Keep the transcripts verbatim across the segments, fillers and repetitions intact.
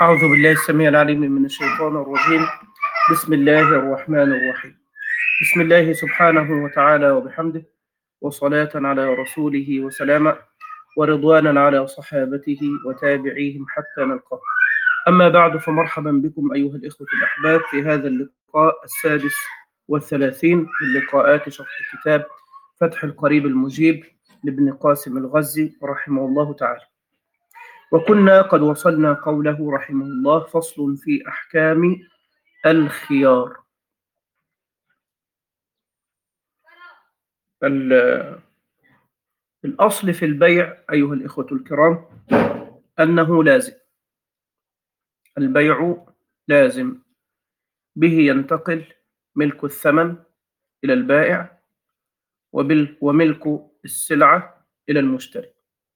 أعوذ بالله السميع العليم من الشيطان الرجيم. بسم الله الرحمن الرحيم. بسم الله سبحانه وتعالى وبحمده، وصلاة على رسوله وسلاما، ورضوانا على صحابته وتابعيهم حتى نلقاه. أما بعد، فمرحبا بكم أيها الإخوة الأحباب في هذا اللقاء السادس والثلاثين من لقاءات شرح كتاب فتح القريب المجيب لابن قاسم الغزي رحمه الله تعالى. وكنا قد وصلنا قوله رحمه الله: فصل في أحكام الخيار. الأصل في البيع أيها الإخوة الكرام أنه لازم، البيع لازم، به ينتقل ملك الثمن إلى البائع، وملك السلعة إلى المشتري،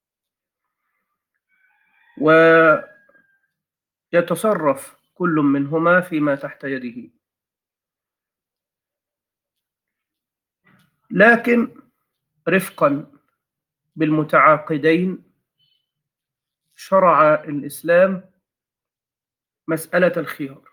ويتصرف كل منهما فيما تحت يده. لكن رفقا بالمتعاقدين شرع الإسلام مسألة الخيار.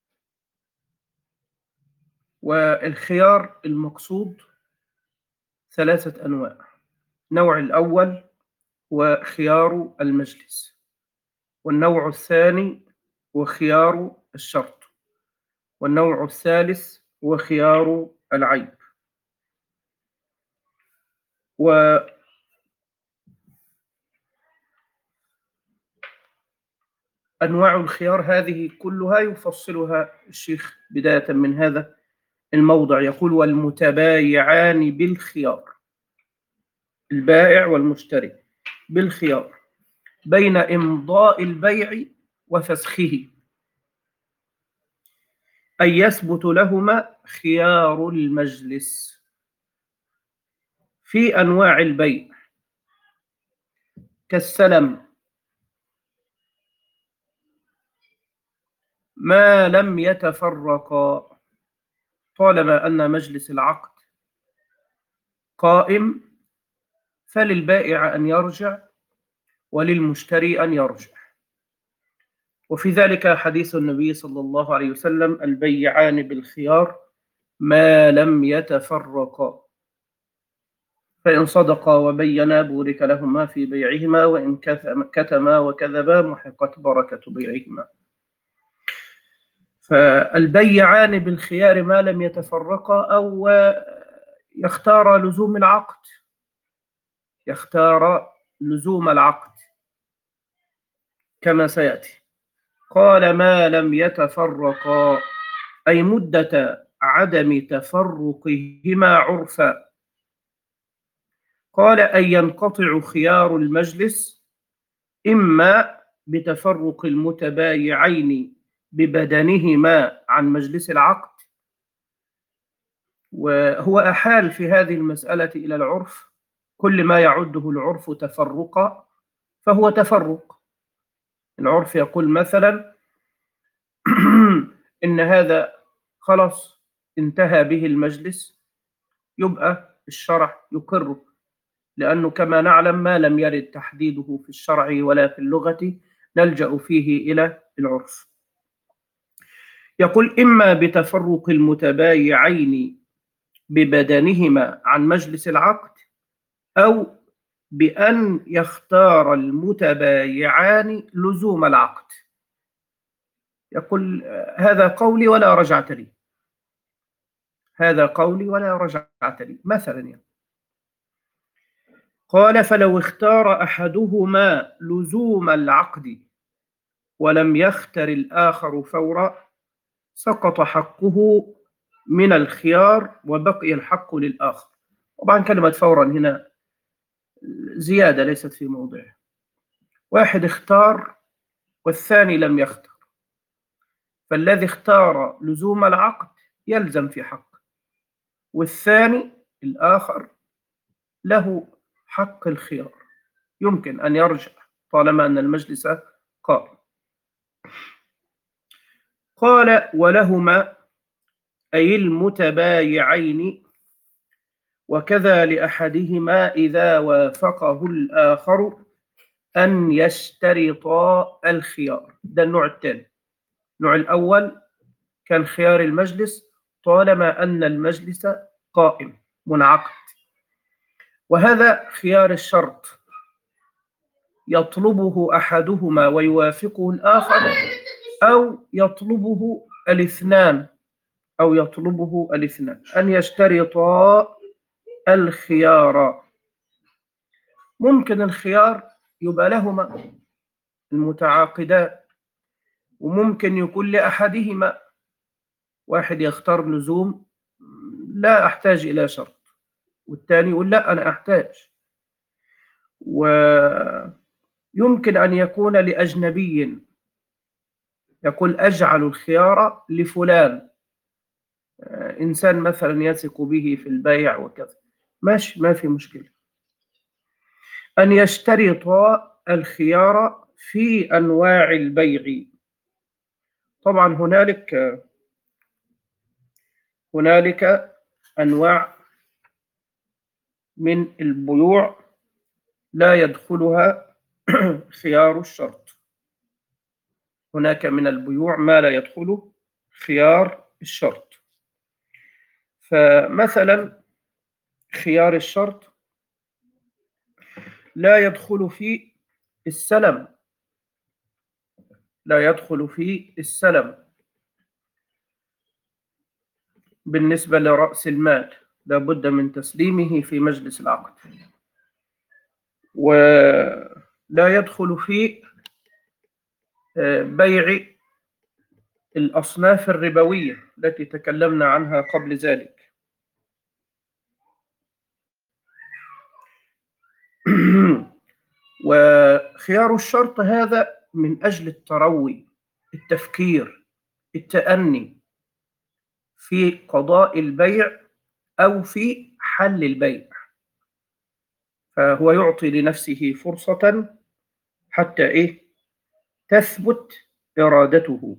والخيار المقصود ثلاثة أنواع. النوع الأول هو خيار المجلس، والنوع الثاني هو خيار الشرط، والنوع الثالث هو خيار العيب. وأنواع الخيار هذه كلها يفصلها الشيخ بداية من هذا الموضع، يقول: والمتبايعان بالخيار، البائع والمشتري بالخيار بين إمضاء البيع وفسخه، أي يثبت لهما خيار المجلس في أنواع البيع كالسلم ما لم يتفرقا، طالما أن مجلس العقد قائم فللبائع أن يرجع وللمشتري أن يرجع. وفي ذلك حديث النبي صلى الله عليه وسلم: البيعان بالخيار ما لم يتفرقا، فإن صدقا وبينا بورك لهما في بيعهما، وإن كتما وكذبا محقت بركة بيعهما. فالبيعان بالخيار ما لم يتفرقا، أو يختار لزوم العقد، يختار لزوم العقد كما سيأتي. قال: ما لم يتفرقا، أي مدة عدم تفرقهما عرفا. قال: أن ينقطع خيار المجلس إما بتفرق المتبايعين ببدنهما عن مجلس العقد، وهو أحال في هذه المسألة إلى العرف، كل ما يعده العرف تفرقا فهو تفرق. العرف يقول مثلا إن هذا خلاص انتهى به المجلس، يبقى الشرع يقره، لأنه كما نعلم ما لم يرد تحديده في الشرع ولا في اللغة نلجأ فيه إلى العرف. يقول: إما بتفرق المتبايعين ببدنهما عن مجلس العقد، أو بأن يختار المتبايعان لزوم العقد. يقول: هذا قولي ولا رجعة لي، هذا قولي ولا رجعة لي. مثلا يعني قال: فلو اختار أحدهما لزوم العقد ولم يختر الآخر فورا سقط حقه من الخيار وبقي الحق للآخر. طبعا كلمة فورا هنا زيادة ليست في موضعها. واحد اختار والثاني لم يختر، فالذي اختار لزوم العقد يلزم في حق، والثاني الآخر له حق الخيار، يمكن أن يرجع طالما أن المجلس قائم. قال: ولهما أي المتبايعين، وكذا لأحدهما إذا وافقه الآخر أن يشترطا الخيار. ده النوع الثاني. النوع الأول كان خيار المجلس طالما أن المجلس قائم منعقد، وهذا خيار الشرط يطلبه أحدهما ويوافقه الآخر، أو يطلبه الاثنان أو يطلبه الاثنان أن يشترطا الخيار. ممكن الخيار يبقى لهما المتعاقدان، وممكن يكون لأحدهما، واحد يختار لزوم لا أحتاج إلى شرط، والثاني يقول لا أنا أحتاج. ويمكن أن يكون لأجنبي يقول أجعل الخيار لفلان، إنسان مثلا يثق به في البيع وكذا، ماشي، ما في مشكلة. أن يشترط الخيار في أنواع البيع. طبعا هنالك هنالك أنواع من البيوع لا يدخلها خيار الشرط. هناك من البيوع ما لا يدخل خيار الشرط. فمثلا خيار الشرط لا يدخل في السلم، لا يدخل في السلم بالنسبة لرأس المال، لا بد من تسليمه في مجلس العقد. ولا يدخل في بيع الأصناف الربوية التي تكلمنا عنها قبل ذلك. وخيار الشرط هذا من أجل التروي، التفكير، التأني في قضاء البيع أو في حل البيع، فهو يعطي لنفسه فرصة حتى إيه تثبت إرادته.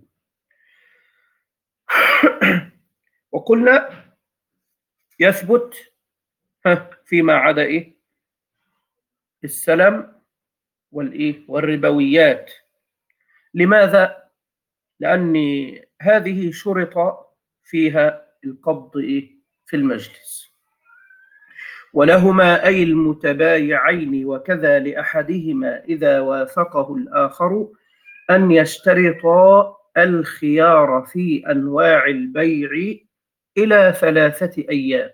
وقلنا يثبت فيما عدا إيه السلم والإيه والربويات. لماذا؟ لأن هذه شرط فيها القبض إيه في المجلس، ولهما أي المتبايعين وكذا لأحدهما إذا وافقه الآخر أن يشترطا الخيار في أنواع البيع إلى ثلاثة أيام.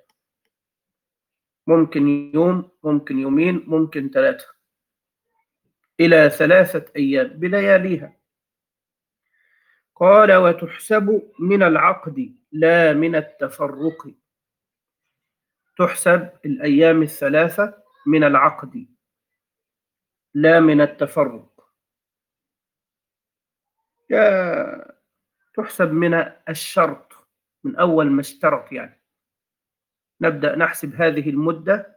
ممكن يوم، ممكن يومين، ممكن ثلاثة، إلى ثلاثة أيام بلياليها. قال وتحسب من العقد لا من التفرق. تحسب الأيام الثلاثة من العقد لا من التفرق. تحسب من الشرط، من أول ما اشترط، يعني نبدأ نحسب هذه المدة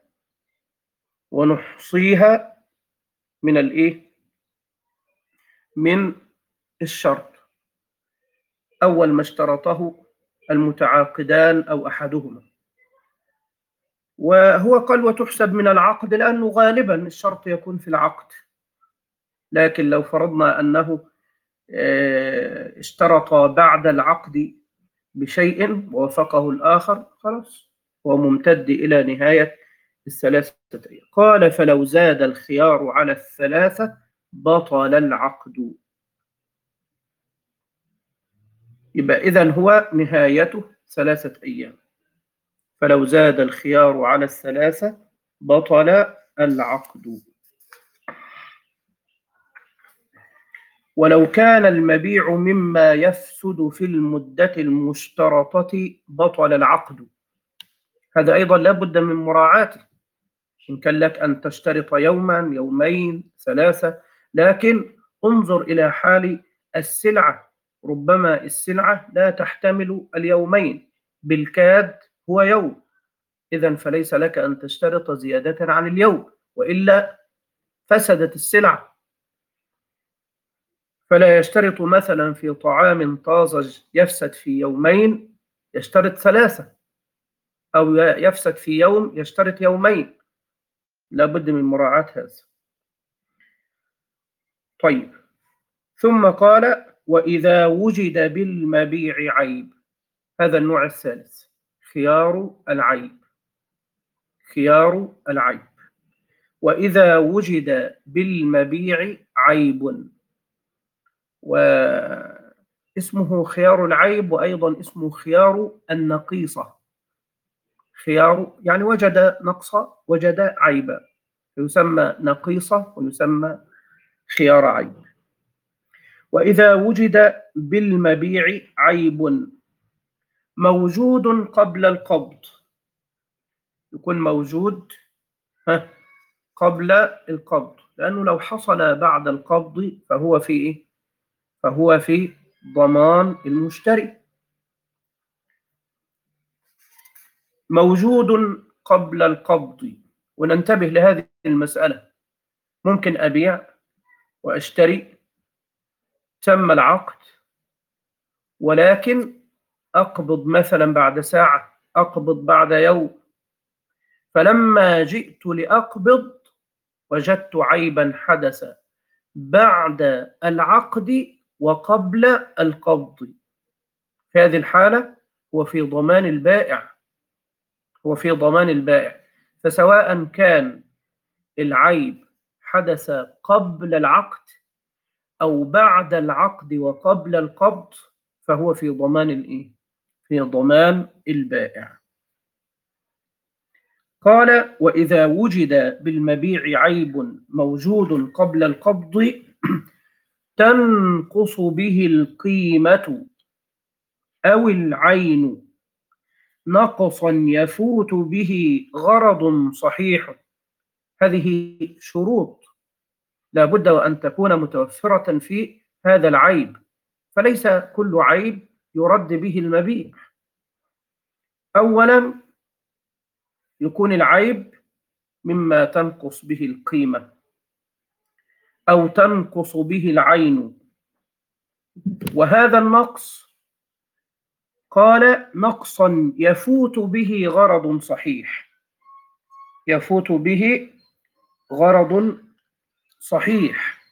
ونحصيها من الإيه؟ من الشرط، أول ما اشترطه المتعاقدان أو أحدهما. وهو قال وتحسب من العقد لأنه غالبا الشرط يكون في العقد، لكن لو فرضنا أنه اشترط بعد العقد بشيء ووافقه الآخر، خلاص هو ممتد إلى نهاية الثلاثة أيام. قال فلو زاد الخيار على الثلاثة بطل العقد. يبقى إذن هو نهايته ثلاثة أيام، فلو زاد الخيار على الثلاثة بطل العقد. ولو كان المبيع مما يفسد في المدة المشترطة بطل العقد. هذا أيضا لا بد من مراعاته. إن كان لك أن تشترط يوما، يومين، ثلاثة، لكن انظر إلى حال السلعة. ربما السلعة لا تحتمل اليومين، بالكاد هو يوم، إذن فليس لك أن تشترط زيادة عن اليوم، وإلا فسدت السلعة. فلا يشترط مثلا في طعام طازج يفسد في يومين يشترط ثلاثة، أو يفسد في يوم يشترط يومين. لا بد من مراعاة هذا. طيب، ثم قال وإذا وجد بالمبيع عيب. هذا النوع الثالث، خيار العيب. خيار العيب. وإذا وجد بالمبيع عيب، واسمه خيار العيب، وأيضا اسمه خيار النقيصة. خيار يعني وجد نقصا، وجد عيبا، يسمى نقيصة ويسمى خيار عيب. وإذا وجد بالمبيع عيب موجود قبل القبض، يكون موجود قبل القبض، لأنه لو حصل بعد القبض فهو في إيه؟ فهو في ضمان المشتري. موجود قبل القبض، وننتبه لهذه المسألة. ممكن أبيع وأشتري، تم العقد، ولكن أقبض مثلا بعد ساعة، أقبض بعد يوم، فلما جئت لأقبض وجدت عيبا حدث بعد العقد وقبل القبض. في هذه الحالة هو في ضمان البائع، هو في ضمان البائع. فسواء كان العيب حدث قبل العقد أو بعد العقد وقبل القبض، فهو في ضمان الإيه؟ في ضمان البائع. قال وإذا وجد بالمبيع عيب موجود قبل القبض تنقص به القيمة أو العين نقصا يفوت به غرض صحيح. هذه شروط لا بد وأن تكون متوفرة في هذا العيب، فليس كل عيب يرد به المبيع. أولا يكون العيب مما تنقص به القيمة أو تنقص به العين، وهذا النقص قال نقصا يفوت به غرض صحيح، يفوت به غرض صحيح.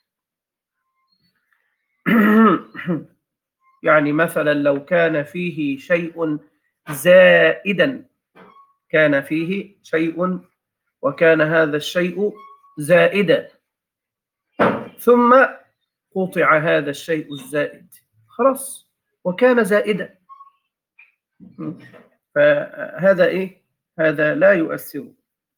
يعني مثلا لو كان فيه شيء زائدا، كان فيه شيء وكان هذا الشيء زائدا، ثم قطع هذا الشيء الزائد، خلاص وكان زائدا، فهذا إيه؟ هذا لا يؤثر.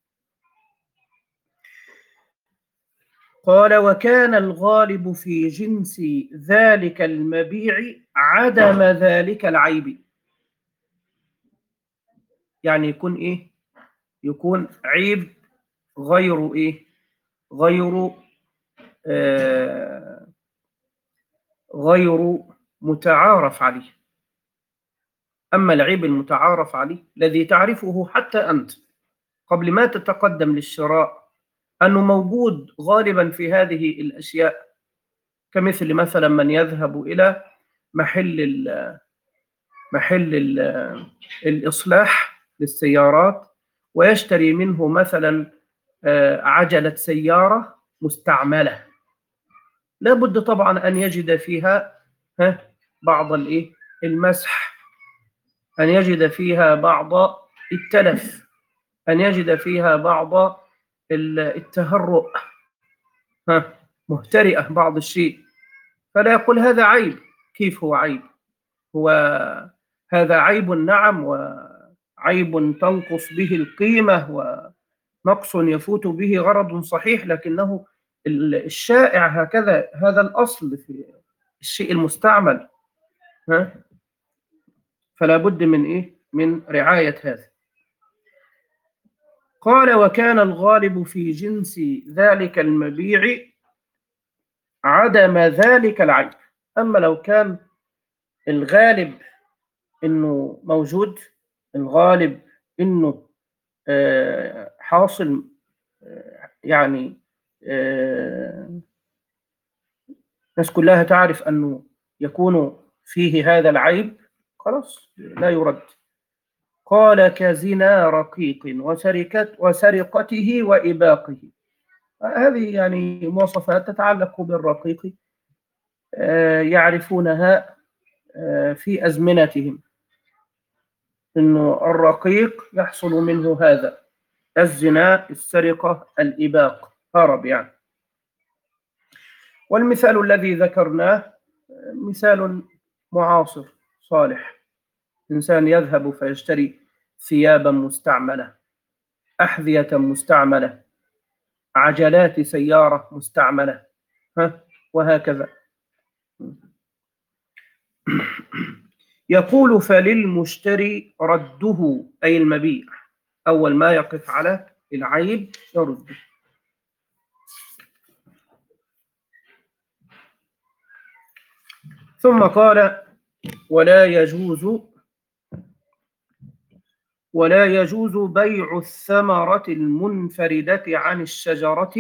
قال وكان الغالب في جنس ذلك المبيع عدم ذلك العيب. يعني يكون إيه؟ يكون عيب غير إيه؟ غير آه غير متعارف عليه. أما العيب المتعارف عليه الذي تعرفه حتى أنت قبل ما تتقدم للشراء أنه موجود غالبا في هذه الأشياء، كمثل مثلا من يذهب إلى محل ال محل ال الإصلاح للسيارات ويشتري منه مثلا عجلة سيارة مستعملة، لا بد طبعا أن يجد فيها بعض الإيه المسح، أن يجد فيها بعض التلف، أن يجد فيها بعض التهرؤ، ها مهترئة بعض الشيء، فلا يقول هذا عيب. كيف هو عيب؟ هو هذا عيب نعم، وعيب تنقص به القيمة ونقص يفوت به غرض صحيح، لكنه الشائع هكذا، هذا الأصل في الشيء المستعمل، ها فلا بد من إيه؟ من رعاية هذا. قال وكان الغالب في جنس ذلك المبيع عدم ذلك العيب. أما لو كان الغالب إنه موجود، الغالب إنه آه حاصل، آه يعني آه الناس كلها تعرف أنه يكون فيه هذا العيب، خلاص لا يرد. قال كزنا رقيق وسرقت وسرقته وإباقه. هذه يعني مواصفات تتعلق بالرقيق، يعرفونها في أزمنتهم، إنه الرقيق يحصل منه هذا: الزنا، السرقة، الإباق، هرب يعني. والمثال الذي ذكرناه مثال معاصر صالح، إنسان يذهب فيشتري ثيابا مستعملة، أحذية مستعملة، عجلات سيارة مستعملة، ها وهكذا. يقول: فللمشتري رده، أي المبيع، أول ما يقف على العيب يرده. ثم قال: ولا يجوز ولا يجوز بيع الثمرة المنفردة عن الشجرة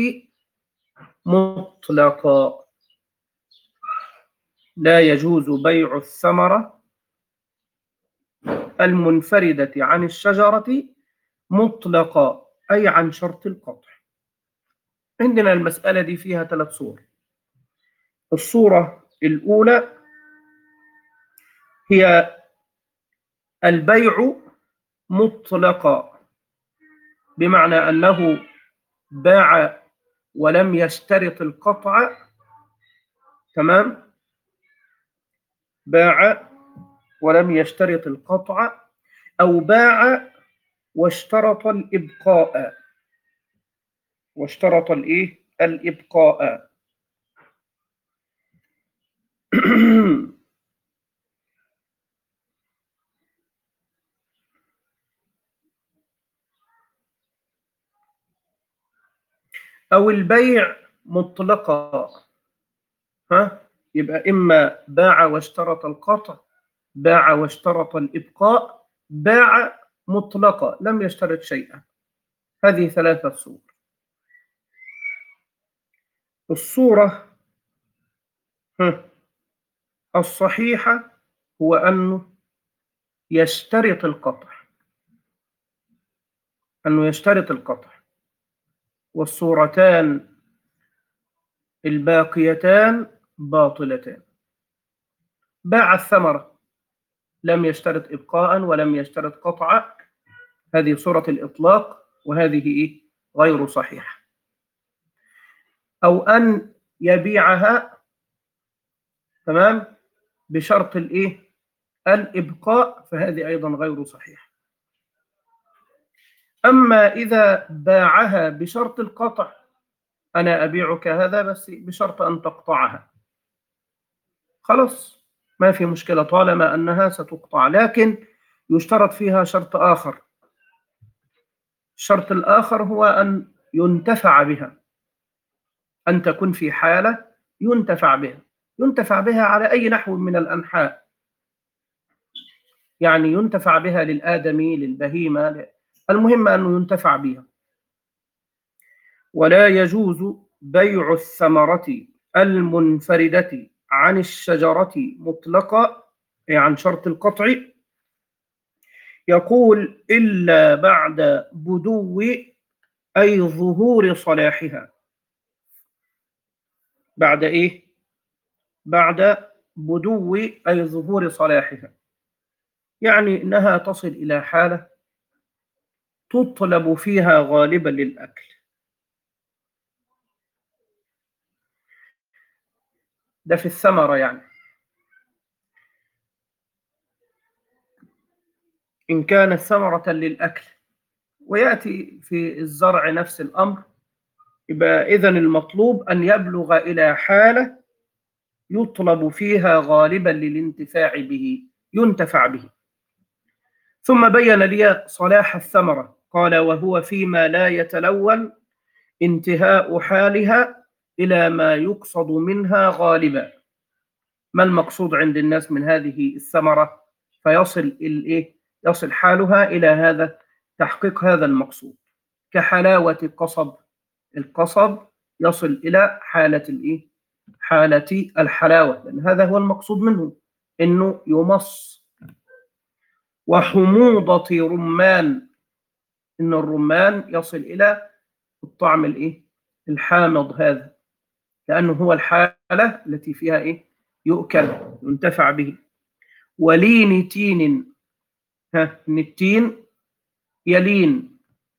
مطلقا. لا يجوز بيع الثمرة المنفردة عن الشجرة مطلقا، أي عن شرط القطع. عندنا المسألة دي فيها ثلاث صور. الصورة الأولى هي البيع مطلقا، بمعنى أنه باع ولم يشترط القطع، تمام، باع ولم يشترط القطع، أو باع واشترط الإبقاء، واشترط الإيه؟ الإبقاء. أو البيع مطلقا، ها، يبقى إما باع واشترط القطع، باع واشترط الإبقاء، باع مطلقا لم يشترط شيئا. هذه ثلاثة صور. الصورة الصحيحة هو أنه يشترط القطع، أنه يشترط القطع. والصورتان الباقيتان باطلتان. باع الثمرة لم يشترط إبقاء ولم يشترط قطعا، هذه صورة الإطلاق، وهذه إيه؟ غير صحيحة. أو أن يبيعها، تمام، بشرط الإيه؟ الإبقاء، فهذه أيضا غير صحيحة. أما إذا باعها بشرط القطع: أنا أبيعك هذا بس بشرط أن تقطعها، خلاص ما في مشكلة طالما أنها ستقطع، لكن يشترط فيها شرط آخر. الشرط الآخر هو أن ينتفع بها، أن تكون في حالة ينتفع بها، ينتفع بها على أي نحو من الأنحاء، يعني ينتفع بها للآدمي، للبهيمة، المهم أنه ينتفع بها. ولا يجوز بيع الثمرة المنفردة عن الشجرة مطلقة، أي عن شرط القطع. يقول: إلا بعد بدو، أي ظهور صلاحها. بعد إيه؟ بعد بدو، أي ظهور صلاحها، يعني إنها تصل إلى حالة تطلب فيها غالبا للأكل. ده في الثمرة يعني. إن كانت ثمرة للأكل، ويأتي في الزرع نفس الأمر، يبقى إذن المطلوب أن يبلغ إلى حالة يطلب فيها غالبا للانتفاع به، ينتفع به. ثم بين لي صلاح الثمرة، قال: وهو فيما لا يتلون انتهاء حالها إلى ما يقصد منها غالبا. ما المقصود عند الناس من هذه الثمرة فيصل الإيه؟ يصل حالها إلى هذا، تحقيق هذا المقصود، كحلاوة القصب. القصب يصل إلى حالة الإيه؟ حالة الحلاوة، لأن هذا هو المقصود منه، إنه يمص. وحموضة رمان، إن الرمان يصل إلى الطعم الإيه؟ الحامض هذا، لأنه هو الحالة التي فيها إيه؟ يؤكل ينتفع به. ولين تين، ها التين يلين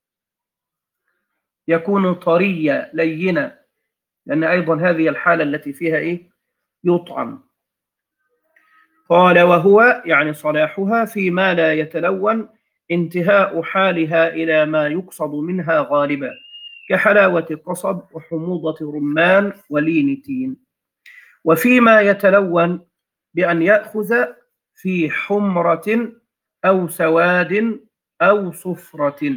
يكون طريا لينا، لأن أيضا هذه الحالة التي فيها إيه؟ يطعم. قال وهو يعني صلاحها فيما لا يتلون انتهاء حالها إلى ما يقصد منها غالبا، كحلاوة القصب وحموضة رمان ولين تين. وفيما يتلون بأن يأخذ في حمرة أو سواد أو صفرة،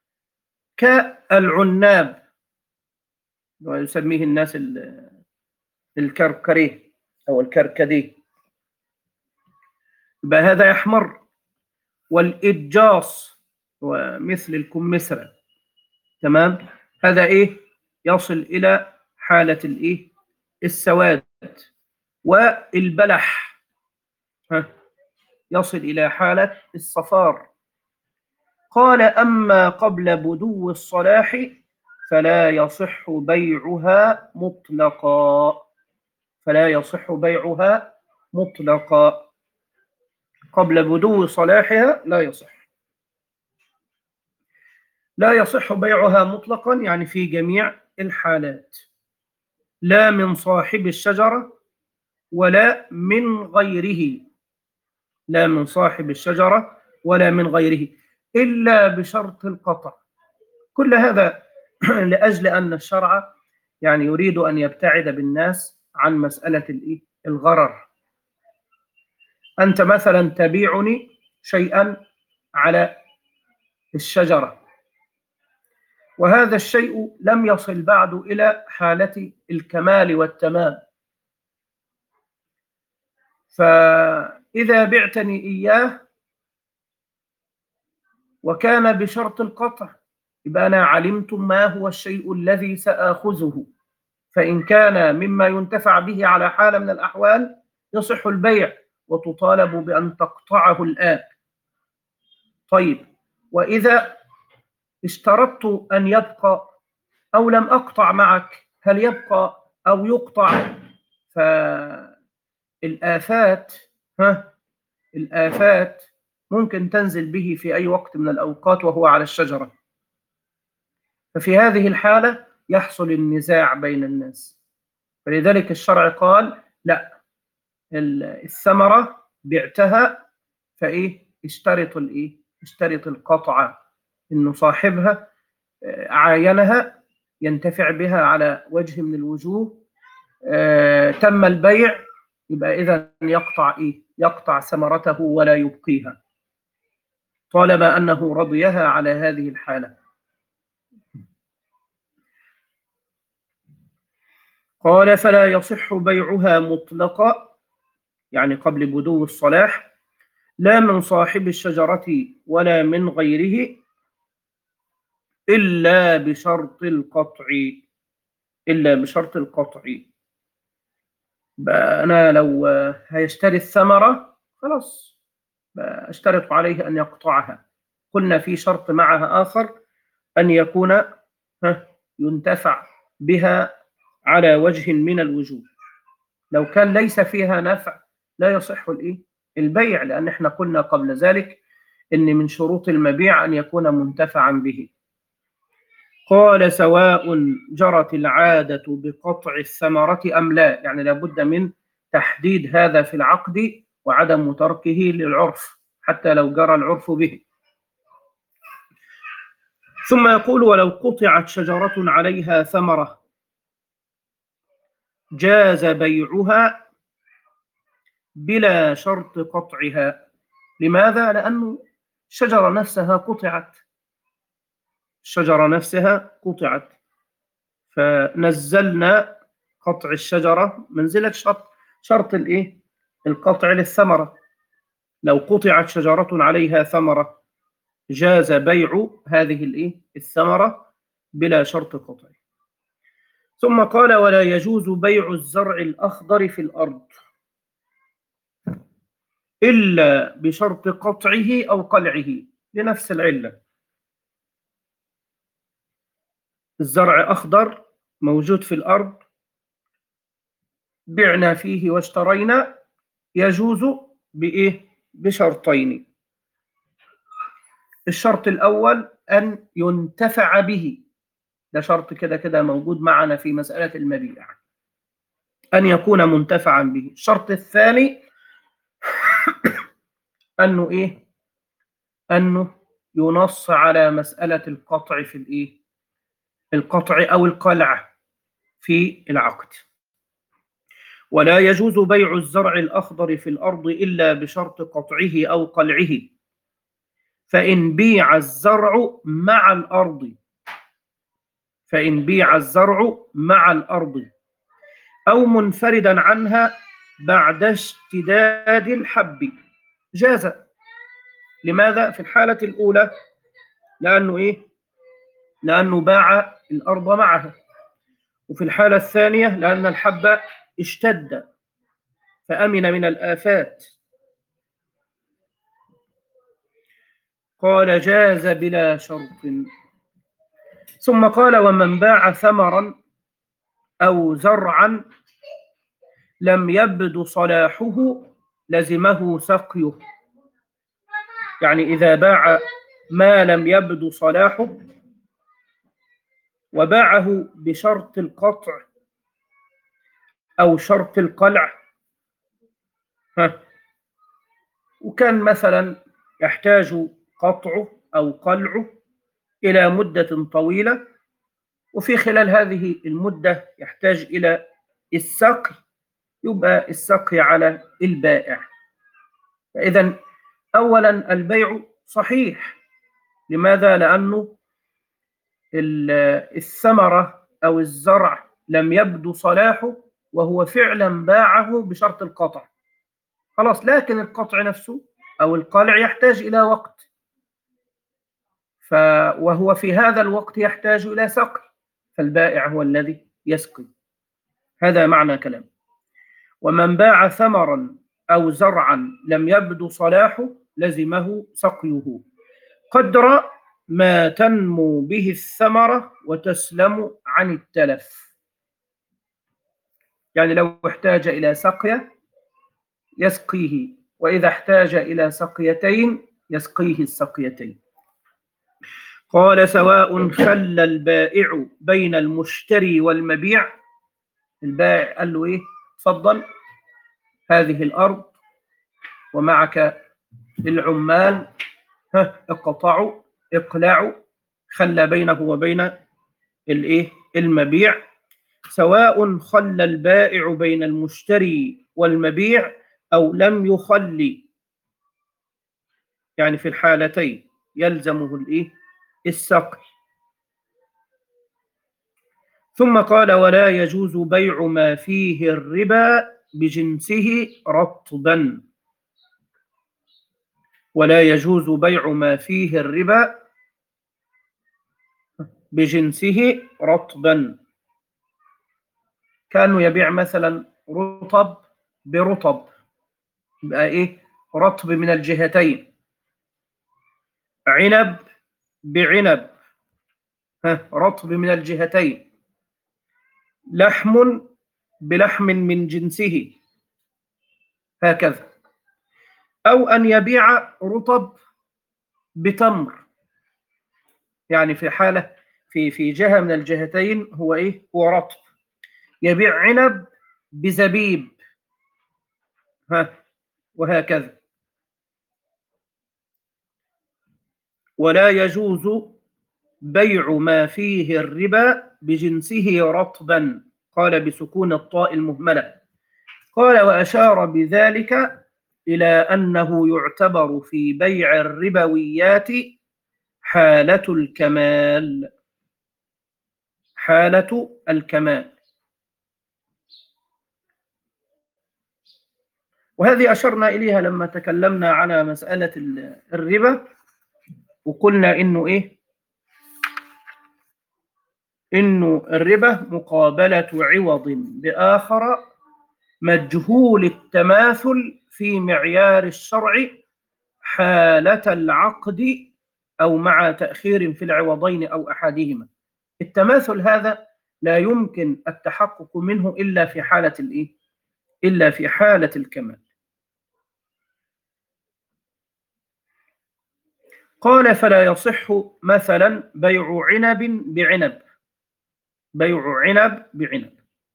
كالعناب ويسميه الناس الكركري أو الكركدي، يبقى هذا يحمر. والإدجاص ومثل الكمثرى، تمام، هذا إيه؟ يصل إلى حالة الإيه؟ السواد. والبلح ها يصل إلى حالة الصفار. قال أما قبل بدو الصلاح فلا يصح بيعها مطلقا، فلا يصح بيعها مطلقا، قبل بدو صلاحها لا يصح. لا يصح بيعها مطلقا يعني في جميع الحالات، لا من صاحب الشجرة ولا من غيره، لا من صاحب الشجرة ولا من غيره، إلا بشرط القطع. كل هذا لأجل أن الشرع يعني يريد أن يبتعد بالناس عن مسألة الغرر. أنت مثلا تبيعني شيئا على الشجرة، وهذا الشيء لم يصل بعد إلى حالة الكمال والتمام، فإذا بعتني إياه وكان بشرط القطع يبقى أنا علمت ما هو الشيء الذي سآخذه، فإن كان مما ينتفع به على حالة من الأحوال يصح البيع وتطالب بأن تقطعه الآن. طيب، وإذا اشترطت أن يبقى أو لم أقطع معك، هل يبقى أو يقطع؟ فالآفات ها الآفات ممكن تنزل به في أي وقت من الأوقات وهو على الشجرة، ففي هذه الحالة يحصل النزاع بين الناس. فلذلك الشرع قال لا، الثمرة بعتها فإيه؟ اشترط الإيه؟ اشترط القطع، إنه صاحبها عاينها ينتفع بها على وجه من الوجوه، آه، تم البيع، يبقى إذا يقطع إيه؟ يقطع ثمرته ولا يبقيها طالما أنه رضيها على هذه الحالة. قال فلا يصح بيعها مطلقا يعني قبل بدو الصلاح، لا من صاحب الشجرة ولا من غيره، إلا بشرط القطع، إلا بشرط القطع. بقى أنا لو هيشتري الثمرة خلاص اشترط عليه أن يقطعها. قلنا في شرط معها آخر، أن يكون ينتفع بها على وجه من الوجوه. لو كان ليس فيها نفع لا يصح البيع، لأن احنا قلنا قبل ذلك إن من شروط المبيع أن يكون منتفعا به. قال سواء جرت العادة بقطع الثمرة أم لا، يعني لابد من تحديد هذا في العقد وعدم تركه للعرف حتى لو جرى العرف به. ثم يقول ولو قطعت شجرة عليها ثمرة جاز بيعها بلا شرط قطعها. لماذا؟ لأن الشجرة نفسها قطعت، الشجرة نفسها قطعت، فنزلنا قطع الشجرة منزلة شرط شرط الإيه؟ القطع للثمرة. لو قطعت شجرة عليها ثمرة جاز بيع هذه الإيه؟ الثمرة بلا شرط قطع. ثم قال ولا يجوز بيع الزرع الأخضر في الأرض إلا بشرط قطعه أو قلعه، لنفس العلة. الزرع أخضر موجود في الأرض بعنا فيه واشترينا يجوز بإيه؟ بشرطين. الشرط الأول أن ينتفع به، ده شرط كده كده موجود معنا في مسألة المبيع، أن يكون منتفعا به. الشرط الثاني أنه إيه؟ أنه ينص على مسألة القطع في الإيه؟ القطع أو القلع في العقد. ولا يجوز بيع الزرع الأخضر في الأرض إلا بشرط قطعه أو قلعه، فإن بيع الزرع مع الأرض فإن بيع الزرع مع الأرض أو منفردا عنها بعد اشتداد الحب جاز. لماذا؟ في الحالة الأولى لأنه إيه؟ لأنه باع الأرض معها، وفي الحالة الثانية لأن الحب اشتد فأمن من الآفات. قال جاز بلا شرط. ثم قال ومن باع ثمرا أو زرعا لم يبد صلاحه لزمه سقيه. يعني إذا باع ما لم يبد صلاحه وباعه بشرط القطع أو شرط القلع، ها وكان مثلا يحتاج قطعه أو قلعه إلى مدة طويلة، وفي خلال هذه المدة يحتاج إلى السقي، يبقى السقي على البائع. فإذا أولا البيع صحيح. لماذا؟ لأنه الثمرة أو الزرع لم يبدو صلاحه وهو فعلا باعه بشرط القطع، خلاص. لكن القطع نفسه أو القلع يحتاج إلى وقت، ف وهو في هذا الوقت يحتاج إلى سقي، فالبائع هو الذي يسقي. هذا معنى كلام. ومن باع ثمرا أو زرعا لم يبدو صلاحه لزمه سقيه قدر ما تنمو به الثمرة وتسلم عن التلف. يعني لو احتاج إلى سقية يسقيه، وإذا احتاج إلى سقيتين يسقيه السقيتين. قال سواء خل البائع بين المشتري والمبيع. البائع قال له إيه؟ تفضل هذه الأرض ومعك العمال، ها اقطعوا اقلعوا، خلى بينه وبين الايه المبيع. سواء خلى البائع بين المشتري والمبيع أو لم يخلي، يعني في الحالتين يلزمه الايه السقي. ثم قال ولا يجوز بيع ما فيه الربا بجنسه رطبا. ولا يجوز بيع ما فيه الربا بجنسه رطبا. كانوا يبيع مثلا رطب برطب، يبقى ايه رطب من الجهتين. عنب بعنب، ها رطب من الجهتين. لحم بلحم من جنسه، هكذا. أو أن يبيع رطب بتمر، يعني في حالة في في جهة من الجهتين هو إيه هو رطب. يبيع عنب بزبيب، ها وهكذا. ولا يجوز بيع ما فيه الربا بجنسه رطبا، قال بسكون الطاء المهملة. قال وأشار بذلك إلى أنه يعتبر في بيع الربويات حالة الكمال. حالة الكمال، وهذه أشرنا إليها لما تكلمنا على مسألة الربا، وقلنا إنه إيه إنه الربا مقابلة عوض بآخر مجهول التماثل في معيار الشرع حالة العقد أو مع تأخير في العوضين أو أحدهما. التماثل هذا لا يمكن التحقق منه إلا في حالة الإيه؟ إلا في حالة الكمال. قال فلا يصح مثلا بيع عنب بعنب، بيع عنب بعنب.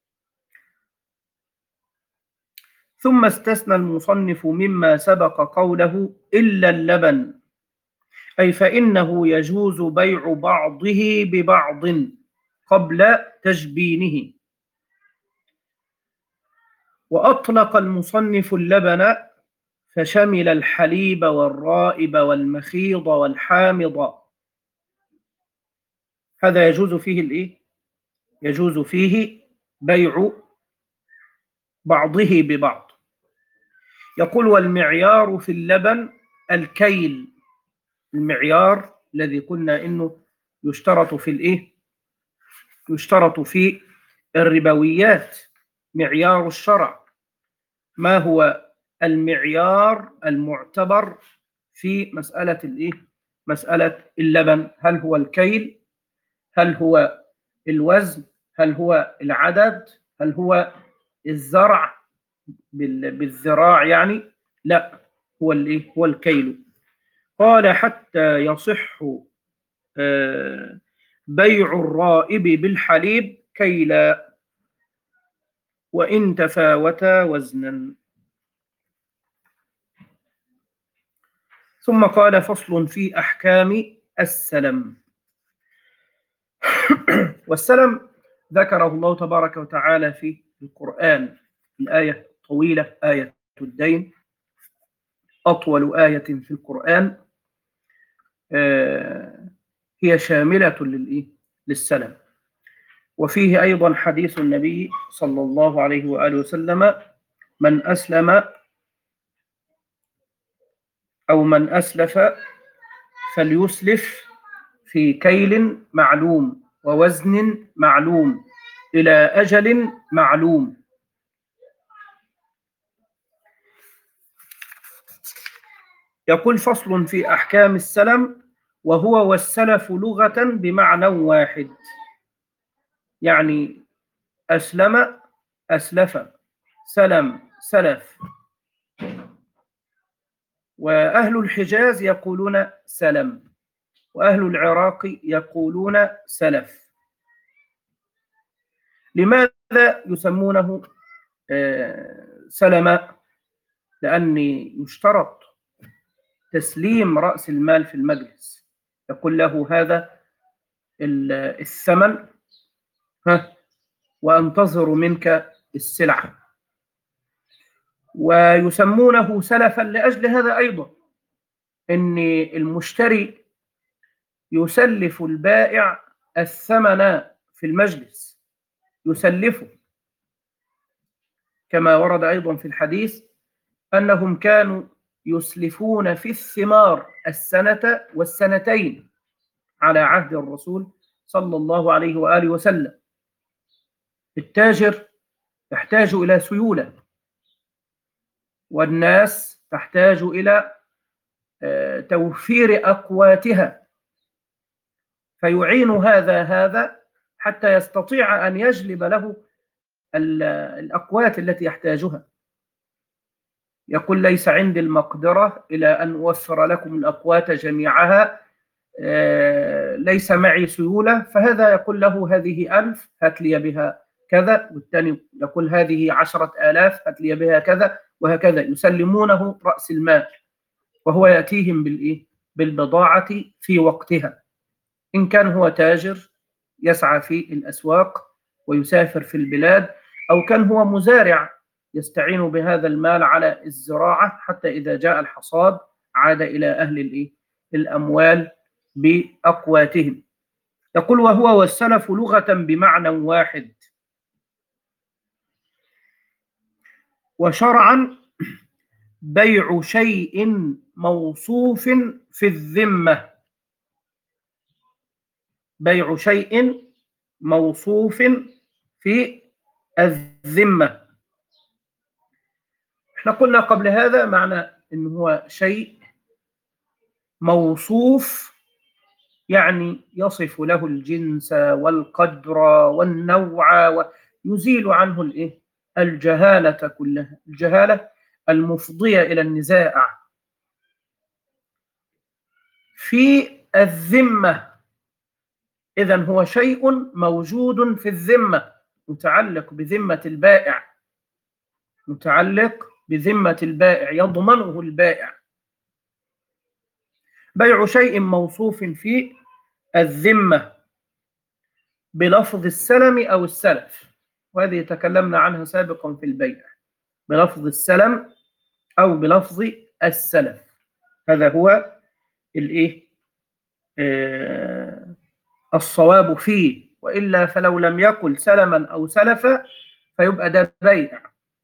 ثم استثنى المصنف مما سبق قوله إلا اللبن، أي فإنه يجوز بيع بعضه ببعض قبل تجبينه. وأطلق المصنف اللبن فشمل الحليب والرائب والمخيض والحامض، هذا يجوز فيه الإيه؟ يجوز فيه بيع بعضه ببعض. يقول والمعيار في اللبن الكيل، المعيار الذي قلنا إنه يشترط في الإيه؟ يشترط في الربويات، معيار الشرع. ما هو المعيار المعتبر في مسألة الإيه؟ مسألة اللبن؟ هل هو الكيل؟ هل هو الوزن؟ هل هو العدد؟ هل هو الزرع بالذراع يعني؟ لا، هو الإيه؟ هو الكيل. قال حتى يصح بيع الرائب بالحليب كيلا وإن تفاوتا وزنا. ثم قال فصل في أحكام السلم. والسلم ذكره الله تبارك وتعالى في القرآن، الآية طويلة، آية الدين، أطول آية في القرآن، هي شاملة للإيه؟ للسلم. وفيه أيضا حديث النبي صلى الله عليه وآله وسلم: من أسلم أو من أسلف فليسلف في كيل معلوم ووزن معلوم إلى أجل معلوم. يقول فصل في أحكام السلم، وهو والسلف لغة بمعنى واحد، يعني أسلم أسلف، سلم سلف. وأهل الحجاز يقولون سلم، وأهل العراق يقولون سلف. لماذا يسمونه سلم؟ لأن يشترط تسليم رأس المال في المجلس، يقول له هذا الثمن وأنتظر منك السلعة. ويسمونه سلفا لأجل هذا أيضا، إن المشتري يسلف البائع الثمن في المجلس، يسلفه، كما ورد أيضا في الحديث أنهم كانوا يسلفون في الثمار السنة والسنتين على عهد الرسول صلى الله عليه وآله وسلم. التاجر يحتاج إلى سيولة، والناس تحتاج إلى توفير أقواتها، فيعين هذا هذا حتى يستطيع أن يجلب له الأقوات التي يحتاجها. يقول ليس عندي المقدرة إلى أن أوفر لكم الأقوات جميعها، ليس معي سيولة، فهذا يقول له هذه ألف هات لي بها كذا، والثاني يقول هذه عشرة آلاف هات لي بها كذا، وهكذا يسلمونه رأس المال، وهو يأتيهم بالإيه؟ بالبضاعة في وقتها. إن كان هو تاجر يسعى في الأسواق ويسافر في البلاد، أو كان هو مزارع يستعين بهذا المال على الزراعة حتى إذا جاء الحصاد عاد إلى أهل الإيه؟ الأموال بأقواتهم. يقول وهو والسلف لغة بمعنى واحد، وشرعا بيع شيء موصوف في الذمة، بيع شيء موصوف في الذمة. احنا قلنا قبل هذا معنى انه هو شيء موصوف يعني يصف له الجنس والقدر والنوع ويزيل عنه الإيه؟ الجهالة كلها، الجهالة المفضية إلى النزاع. في الذمة، إذن هو شيء موجود في الذمة، متعلق بذمة البائع، متعلق بذمة البائع، يضمنه البائع. بيع شيء موصوف في الذمة بلفظ السلم أو السلف، وهذه تكلمنا عنها سابقا في البيع، بلفظ السلم أو بلفظ السلف، هذا هو الإيه؟ آه الصواب فيه، وإلا فلو لم يقل سلما أو سلفا فيبقى ده بيع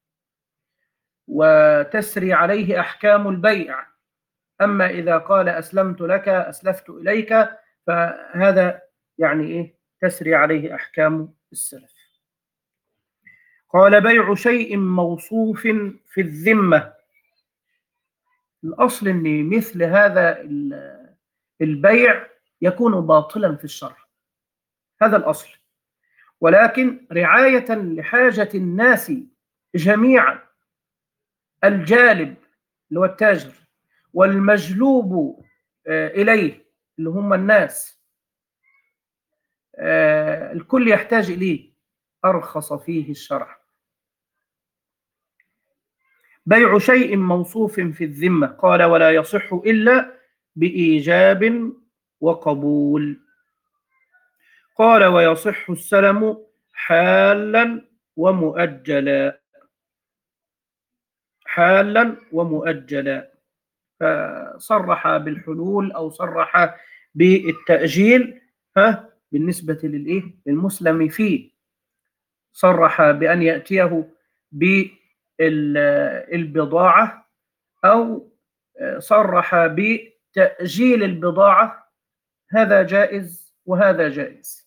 وتسري عليه أحكام البيع. أما إذا قال أسلمت لك، أسلفت إليك، فهذا يعني إيه؟ تسري عليه أحكام السلف. قال بيع شيء موصوف في الذمة. الأصل أن مثل هذا البيع يكون باطلا في الشرع، هذا الأصل، ولكن رعاية لحاجة الناس جميعا، الجالب اللي هو التاجر والمجلوب إليه اللي هم الناس، الكل يحتاج إليه، أرخص فيه الشرع. بيع شيء موصوف في الذمة، قال ولا يصح إلا بإيجاب وقبول. قال ويصح السلم حالا ومؤجلا، حالا ومؤجلا، فصرح بالحلول أو صرح بالتأجيل. ها بالنسبة للإيه؟ للمسلم فيه، صرح بأن يأتيه بالبضاعة أو صرح بتأجيل البضاعة، هذا جائز وهذا جائز.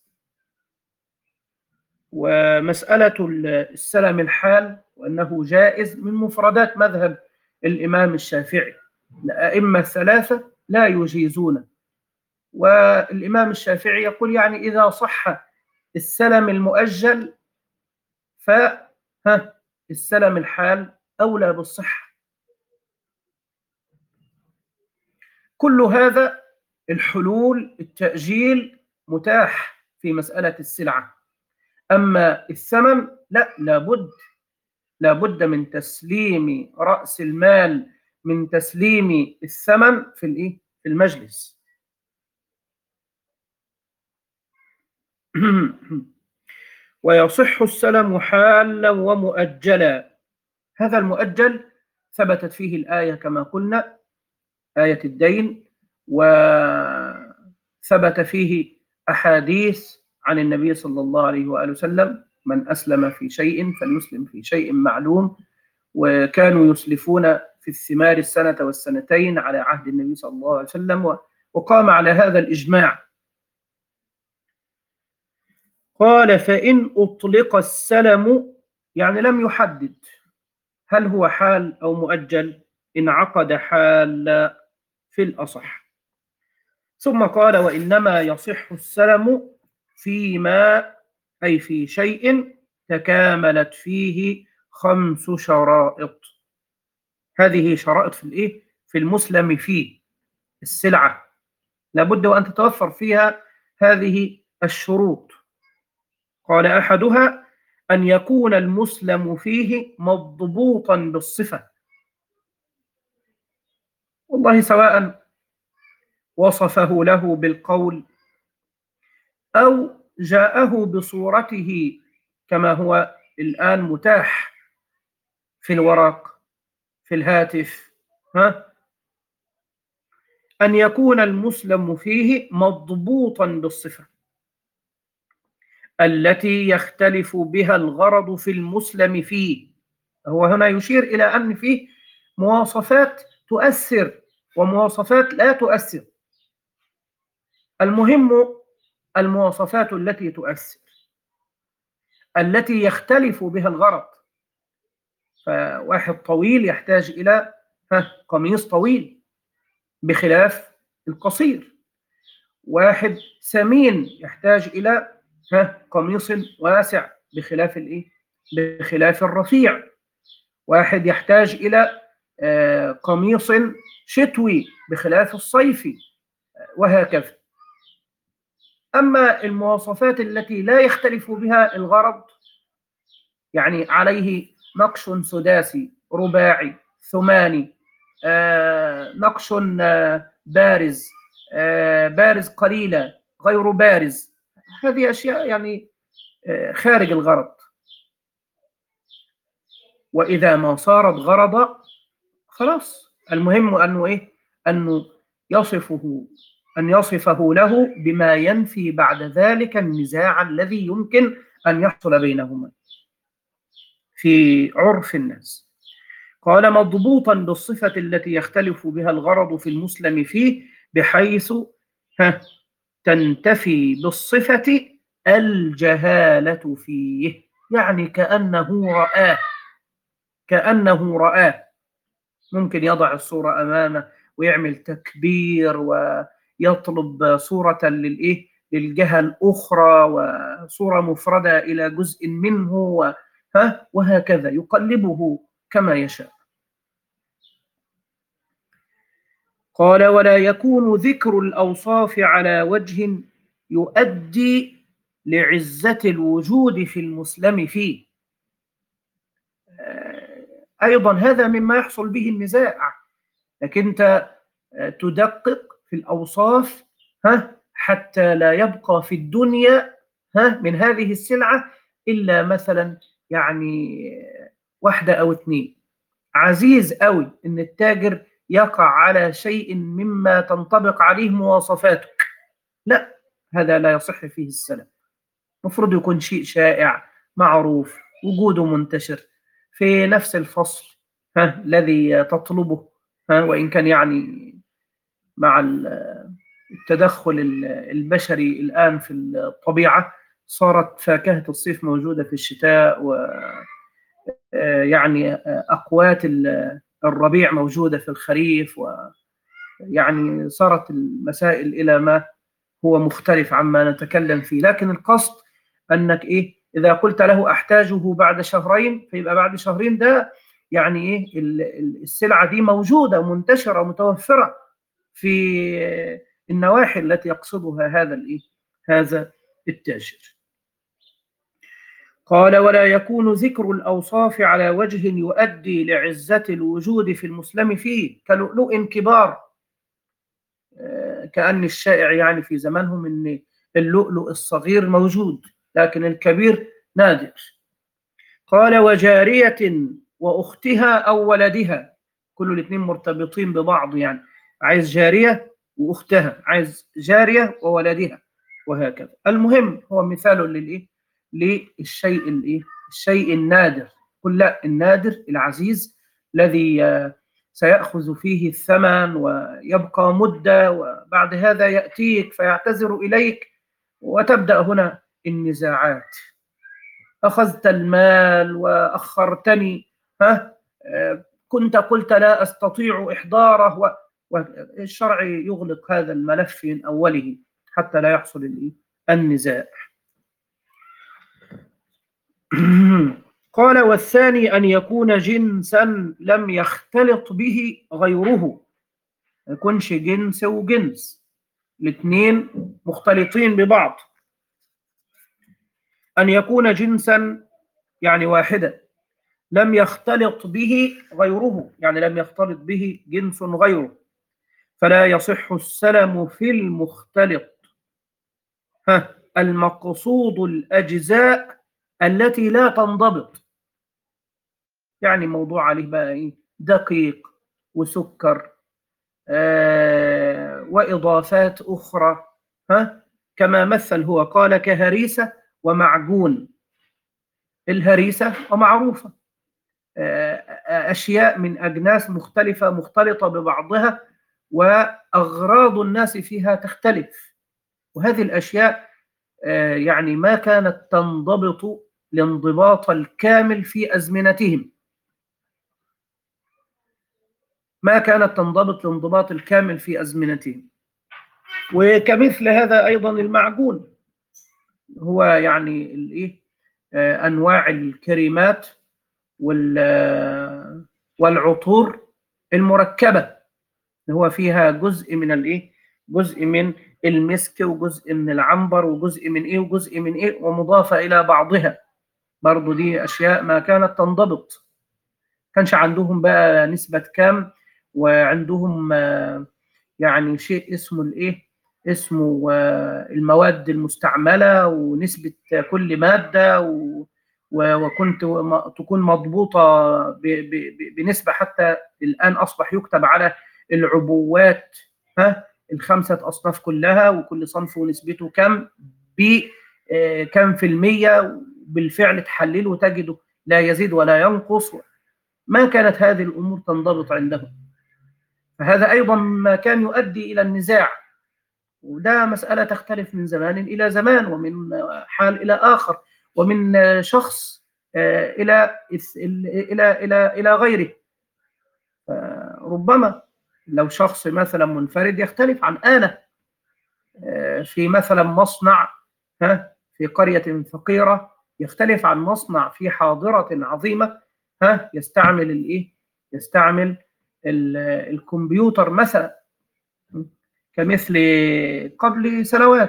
ومسألة السلم الحال وأنه جائز من مفردات مذهب الإمام الشافعي، الأئمة الثلاثة لا يجيزون، والإمام الشافعي يقول يعني إذا صح السلم المؤجل فالسلم الحال أولى بالصحة. كل هذا الحلول التأجيل متاح في مسألة السلعة، أما الثمن لا، لابد لابد من تسليم رأس المال، من تسليم الثمن في الإيه؟ في المجلس. ويصح السلم حالا ومؤجلا، هذا المؤجل ثبتت فيه الآية كما قلنا، آية الدين، وثبت فيه أحاديث عن النبي صلى الله عليه وآله وسلم: من أسلم في شيء فليسلم في شيء معلوم، وكانوا يسلفون في الثمار السنة والسنتين على عهد النبي صلى الله عليه وسلم، وقام على هذا الإجماع. قال فإن أطلق السلم، يعني لم يحدد هل هو حال أو مؤجل، انعقد حال في الأصح. ثم قال وإنما يصح السلم فيما، أي في شيء تكاملت فيه خمس شرائط. هذه شرائط في الإيه؟ في المسلم فيه، السلعة لابد وأن تتوفر فيها هذه الشروط. قال أحدها أن يكون المسلم فيه مضبوطا بالصفة، والله سواء وصفه له بالقول أو جاءه بصورته كما هو الآن متاح في الورق، في الهاتف. ها أن يكون المسلم فيه مضبوطا بالصفة التي يختلف بها الغرض في المسلم فيه. هو هنا يشير إلى أن فيه مواصفات تؤثر ومواصفات لا تؤثر. المهم المواصفات التي تؤثر، التي يختلف بها الغرض. فواحد طويل يحتاج إلى قميص طويل بخلاف القصير، واحد سمين يحتاج إلى قميص واسع بخلاف الإيه؟ بخلاف الرفيع. واحد يحتاج إلى قميص شتوي بخلاف الصيفي، وهكذا. أما المواصفات التي لا يختلف بها الغرض، يعني عليه نقش سداسي رباعي ثماني، آه نقش آه بارز، آه بارز قليلا غير بارز، هذه أشياء يعني آه خارج الغرض. وإذا ما صارت غرضا خلاص، المهم أنه إيه؟ أنه يصفه أن يصفه له بما ينفي بعد ذلك النزاع الذي يمكن أن يحصل بينهما في عرف الناس. قال مضبوطا بالصفة التي يختلف بها الغرض في المسلم فيه، بحيث تنتفي بالصفة الجهالة فيه، يعني كأنه رآه كأنه رآه ممكن يضع الصورة أمامه ويعمل تكبير ويطلب صورة للإيه للجهة الأخرى وصورة مفردة إلى جزء منه، وهكذا يقلبه كما يشاء. قال ولا يكون ذكر الأوصاف على وجه يؤدي لعزة الوجود في المسلم فيه. أيضا هذا مما يحصل به النزاع، لكن أنت تدقق في الأوصاف ها حتى لا يبقى في الدنيا ها من هذه السلعة إلا مثلا يعني واحدة أو اثنين. عزيز قوي إن التاجر يقع على شيء مما تنطبق عليه مواصفاتك، لا، هذا لا يصح فيه السلام. مفروض يكون شيء شائع معروف وجوده منتشر في نفس الفصل ها الذي تطلبه، ها وإن كان يعني مع التدخل البشري الآن في الطبيعة صارت فاكهة الصيف موجودة في الشتاء، ويعني أقوات الربيع موجودة في الخريف، ويعني صارت المسائل إلى ما هو مختلف عما نتكلم فيه. لكن القصد أنك إيه إذا قلت له أحتاجه بعد شهرين، فيبقى بعد شهرين ده يعني إيه السلعة دي موجودة منتشرة متوفرة في النواحي التي يقصدها هذا الإيه هذا التاجر. قال ولا يكون ذكر الأوصاف على وجه يؤدي لعزة الوجود في المسلم فيه كلؤلؤ كبار، كأن الشائع يعني في زمانهم أن اللؤلؤ الصغير موجود لكن الكبير نادر. قال وجارية وأختها أو ولدها، كل الاثنين مرتبطين ببعض، يعني عايز جارية وأختها، عايز جارية وولدها، وهكذا. المهم هو مثال للإيه للشيء الإيه الشيء النادر. قل لا، النادر العزيز الذي سيأخذ فيه الثمن ويبقى مدة وبعد هذا يأتيك فيعتذر إليك، وتبدأ هنا النزاعات. أخذت المال وأخرتني، ها كنت قلت لا أستطيع إحضاره، والشرع يغلق هذا الملف من أوله حتى لا يحصل النزاع. قال والثاني أن يكون جنسا لم يختلط به غيره، ما يكونش جنس وجنس، الاثنين مختلطين ببعض. أن يكون جنسا يعني واحدا لم يختلط به غيره، يعني لم يختلط به جنس غيره، فلا يصح السلم في المختلط. ها المقصود الأجزاء التي لا تنضبط، يعني موضوع عليه بقى إيه دقيق وسكر آه وإضافات أخرى، ها كما مثل هو قال كهريسة ومعجون. الهريسة ومعروفة آه أشياء من أجناس مختلفة مختلطة ببعضها، وأغراض الناس فيها تختلف، وهذه الأشياء آه يعني ما كانت تنضبط الانضباط الكامل في أزمنتهم، ما كانت تنضبط الانضباط الكامل في أزمنتهم. وكمثل هذا أيضا المعجون، هو يعني الإيه آه، أنواع الكريمات وال- والعطور المركبة، هو فيها جزء من الإيه جزء من المسك وجزء من العنبر وجزء من إيه وجزء من إيه ومضافة إلى بعضها. برضو دي أشياء ما كانت تنضبط، كانش عندهم بقى نسبة كام، وعندهم آه، يعني شيء اسمه الإيه اسمه آه، المواد المستعملة ونسبة كل مادة و و- وكنت م- تكون مضبوطة ب- ب- ب- بنسبة، حتى الآن أصبح يكتب على العبوات ها الخمسة أصناف كلها، وكل صنف ونسبته كم بكم في المية، بالفعل تحلله وتجده لا يزيد ولا ينقص. ما كانت هذه الأمور تنضبط عندهم، فهذا أيضا ما كان يؤدي إلى النزاع، وده مسألة تختلف من زمان إلى زمان، ومن حال إلى آخر، ومن شخص آه، إلى إلى إلى إلى غيره. ربما لو شخص مثلا منفرد يختلف عن آلة آه، في مثلا مصنع ها في قرية فقيرة، يختلف عن مصنع في حاضرة عظيمة ها يستعمل الإيه يستعمل ال- الكمبيوتر مثلا. كمثل قبل سنوات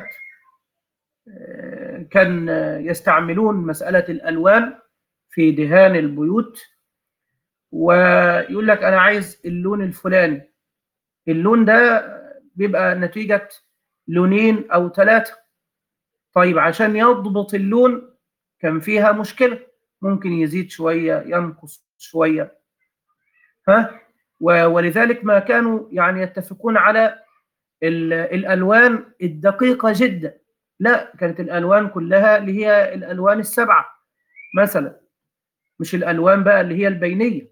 كان يستعملون مسألة الألوان في دهان البيوت، ويقول لك أنا عايز اللون الفلاني، اللون ده بيبقى نتيجة لونين أو ثلاثة. طيب عشان يضبط اللون كان فيها مشكلة، ممكن يزيد شوية ينقص شوية ها ولذلك ما كانوا يعني يتفقون على الألوان الدقيقة جدا، لا كانت الألوان كلها اللي هي الألوان السبعة مثلا، مش الألوان بقى اللي هي البينية.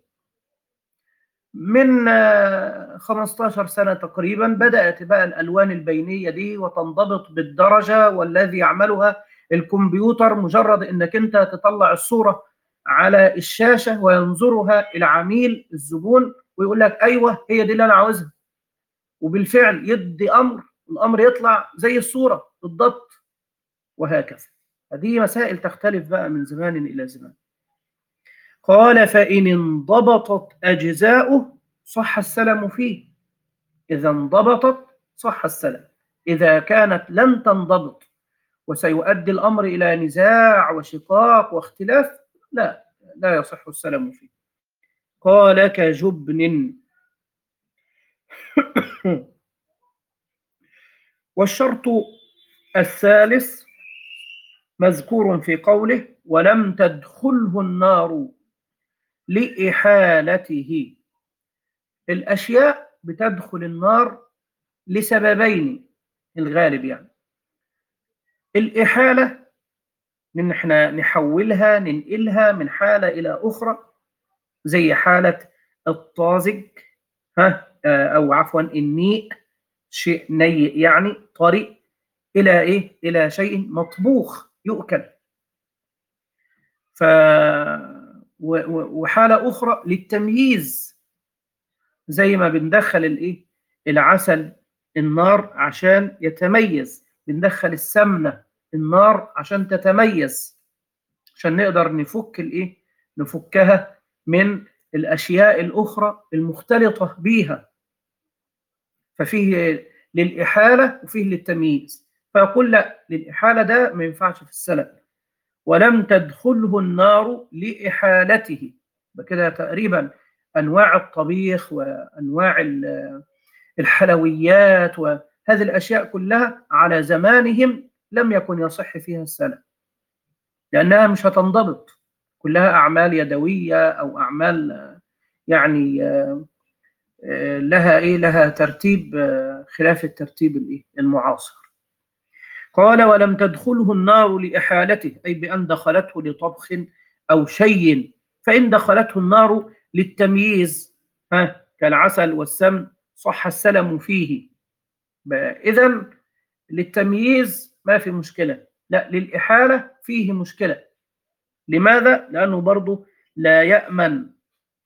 من خمستاشر سنة تقريبا بدأت بقى الألوان البينية دي وتنضبط بالدرجة، والذي يعملها الكمبيوتر مجرد انك انت تطلع الصورة على الشاشة وينظرها العميل الزبون ويقول لك ايوه هي دي اللي انا عاوزها، وبالفعل يدي امر الامر يطلع زي الصورة بالضبط، وهكذا. هذه مسائل تختلف بقى من زمان إلى زمان. قال فإن انضبطت أجزاؤه صح السلام فيه، إذا انضبطت صح السلام، إذا كانت لن تنضبط وسيؤدي الأمر إلى نزاع وشقاق واختلاف لا لا يصح السلام فيه. قال كجبن. والشرط الثالث مذكور في قوله ولم تدخله النار لإحالته. الأشياء بتدخل النار لسببين الغالب، يعني الإحالة من احنا نحولها ننقلها من حالة إلى أخرى، زي حالة الطازج ها أو عفوا النيء، شيء نيء يعني طري، إلى إيه؟ إلى شيء مطبوخ يؤكل. ف وحالة أخرى للتمييز، زي ما بندخل الإيه؟ العسل النار عشان يتميز، بندخل السمنة النار عشان تتميز، عشان نقدر نفك الإيه؟ نفكها من الأشياء الأخرى المختلطة بيها. ففيه للإحالة وفيه للتمييز، فيقول لا للإحالة ده ما ينفعش في السلف. ولم تدخله النار لإحالته، بكده تقريبا أنواع الطبيخ وأنواع الحلويات وهذه الأشياء كلها على زمانهم لم يكن يصح فيها السلف، لأنها مش هتنضبط، كلها أعمال يدوية أو أعمال يعني لها إيه لها ترتيب خلاف الترتيب الإيه المعاصر. قال ولم تدخله النار لإحالته، أي بأن دخلته لطبخ أو شيء، فإن دخلته النار للتمييز ها كالعسل والسمن صح السلم فيه. إذن للتمييز ما في مشكلة، لا للإحالة فيه مشكلة. لماذا؟ لأنه برضو لا يأمن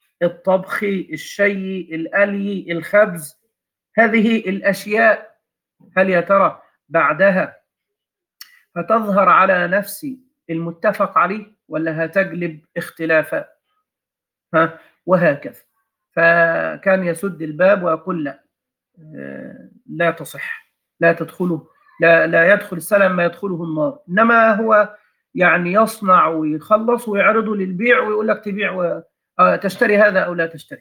الطبخ الشيء القلي الخبز، هذه الأشياء هل يا ترى بعدها فتظهر على نفس المتفق عليه ولا هتجلب اختلافا؟ ها وهكذا. فكان يسد الباب ويقول لا، لا تصح، لا تدخله، لا لا يدخل السلم ما يدخله النار، انما هو يعني يصنع ويخلص ويعرضه للبيع ويقول لك تبيع و... آه تشتري هذا او لا تشتري.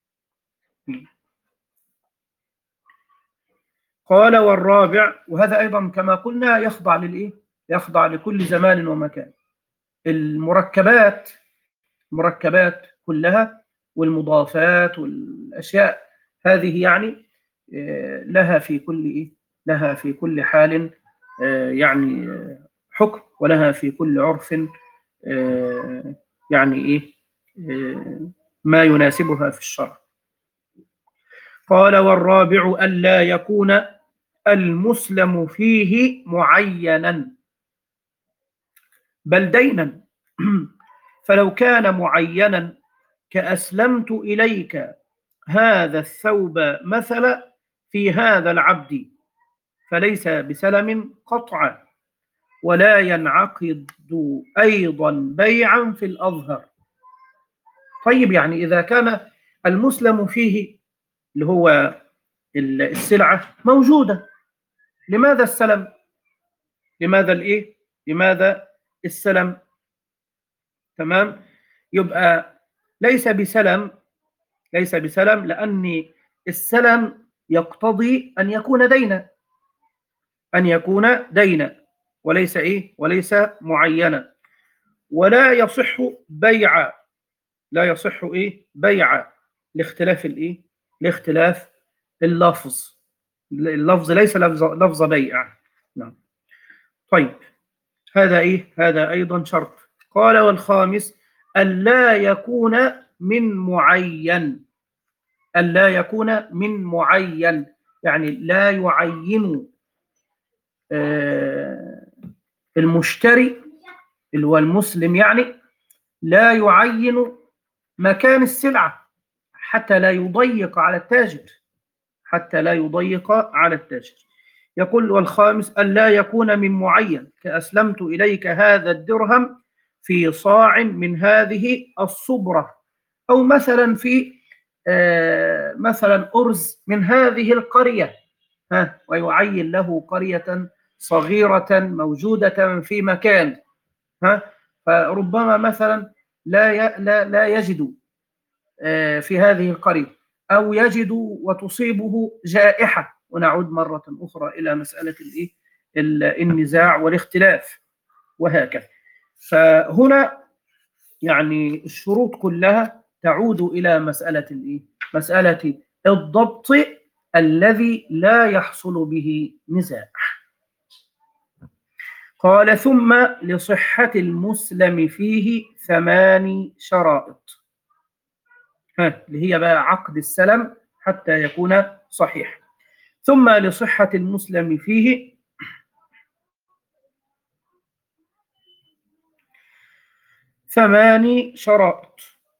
قال والرابع، وهذا ايضا كما قلنا يخضع للايه؟ يخضع لكل زمان ومكان. المركبات، المركبات كلها والمضافات والاشياء هذه يعني لها في كل ايه؟ لها في كل حال يعني حكم، ولها في كل عرف يعني ايه ما يناسبها في الشرع. قال والرابع ألا يكون المسلم فيه معينا بل دينا. فلو كان معينا كأسلمت إليك هذا الثوب مثلا في هذا العبد، فليس بسلم قطعا، ولا ينعقد أيضا بيعا في الأظهر. طيب يعني إذا كان المسلم فيه اللي هو السلعة موجودة، لماذا السلم؟ لماذا الإيه؟ لماذا السلم؟ تمام؟ يبقى ليس بسلم، ليس بسلم لأن السلم يقتضي أن يكون دينا، أن يكون دينا وليس إيه؟ وليس معينا. ولا يصح بيع، لا يصح إيه؟ بيع لاختلاف الإيه؟ لاختلاف اللفظ. اللفظ ليس لفظ, لفظ بيع. نعم. طيب هذا إيه؟ هذا أيضا شرط. قال والخامس ألا يكون من معين، ألا يكون من معين يعني لا يعين آه المشتري اللي هو المسلم يعني لا يعين مكان السلعة حتى لا يضيق على التاجر، حتى لا يضيق على التاجر. يقول والخامس ألا يكون من معين كأسلمت إليك هذا الدرهم في صاع من هذه الصبرة، أو مثلا في آه مثلا أرز من هذه القرية، ها ويعين له قرية صغيرة موجودة في مكان، ها فربما مثلا لا لا لا يجد آه في هذه القرية، أو يجد وتصيبه جائحة، ونعود مرة أخرى إلى مسألة النزاع والاختلاف وهكذا. فهنا يعني الشروط كلها تعود إلى مسألة الإيه؟ مسألة الضبط الذي لا يحصل به نزاع. قال ثم لصحة المسلم فيه ثماني شرائط، ها اللي هي بقى عقد السلم حتى يكون صحيح. ثم لصحة المسلم فيه ثماني شرائط.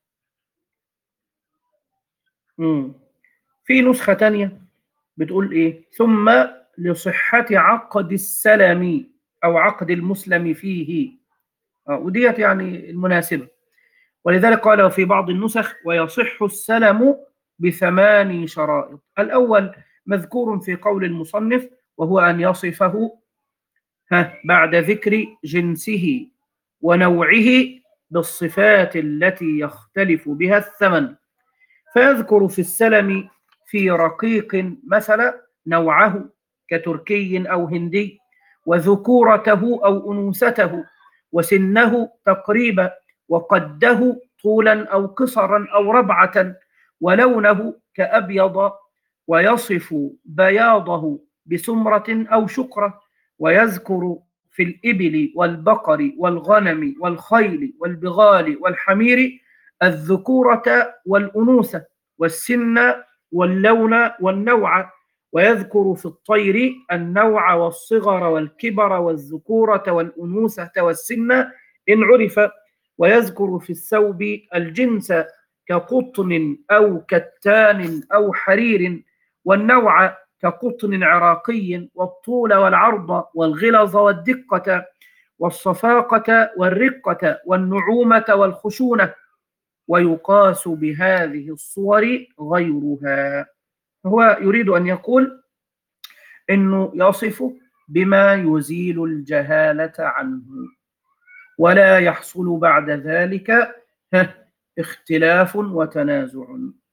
مم. في نسخة تانية بتقول إيه؟ ثم لصحة عقد السلم أو عقد المسلم فيه، آه وديت يعني المناسبة. ولذلك قال في بعض النسخ ويصح السلم بثمان شرائط. الأول مذكور في قول المصنف وهو أن يصفه ها بعد ذكر جنسه ونوعه بالصفات التي يختلف بها الثمن، فيذكر في السلم في رقيق مثلا نوعه كتركي أو هندي، وذكورته أو أنوثته، وسنه تقريبا، وقده طولا أو قصرا أو ربعة، ولونه كأبيض، ويصف بياضه بسمرة أو شقرة، ويذكر في الإبل والبقر والغنم والخيل والبغال والحمير الذكورة والأنوثة والسن واللون والنوع، ويذكر في الطير النوع والصغر والكبر والذكورة والأنوثة والسن إن عرف، ويذكر في الثوب الجنس كقطن أو كتان أو حرير، والنوع كقطن عراقي، والطول والعرض والغلظ والدقة والصفاقة والرقة والنعومة والخشونة، ويقاس بهذه الصور غيرها. هو يريد أن يقول إنه يصف بما يزيل الجهالة عنه، ولا يحصل بعد ذلك اختلاف وتنازع.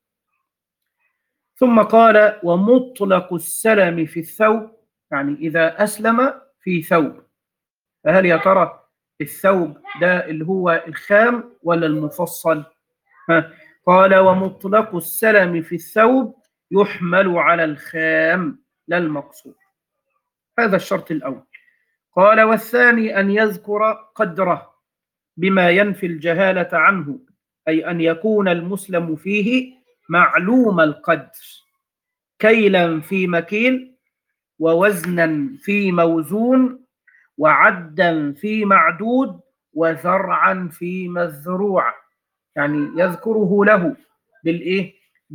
ثم قال: ومطلق السلم في الثوب، يعني إذا أسلم في ثوب، فهل يا ترى الثوب ده اللي هو الخام ولا المفصل؟ ها. قال: ومطلق السلم في الثوب يحمل على الخام لا المقصود. هذا الشرط الأول. قال: والثاني أن يذكر قدره بما ينفي الجهالة عنه، أي أن يكون المسلم فيه معلوم القدر، كيلا في مكيل، ووزنا في موزون، وعدا في معدود، وزرعا في مزروع. يعني يذكره له بالإيه؟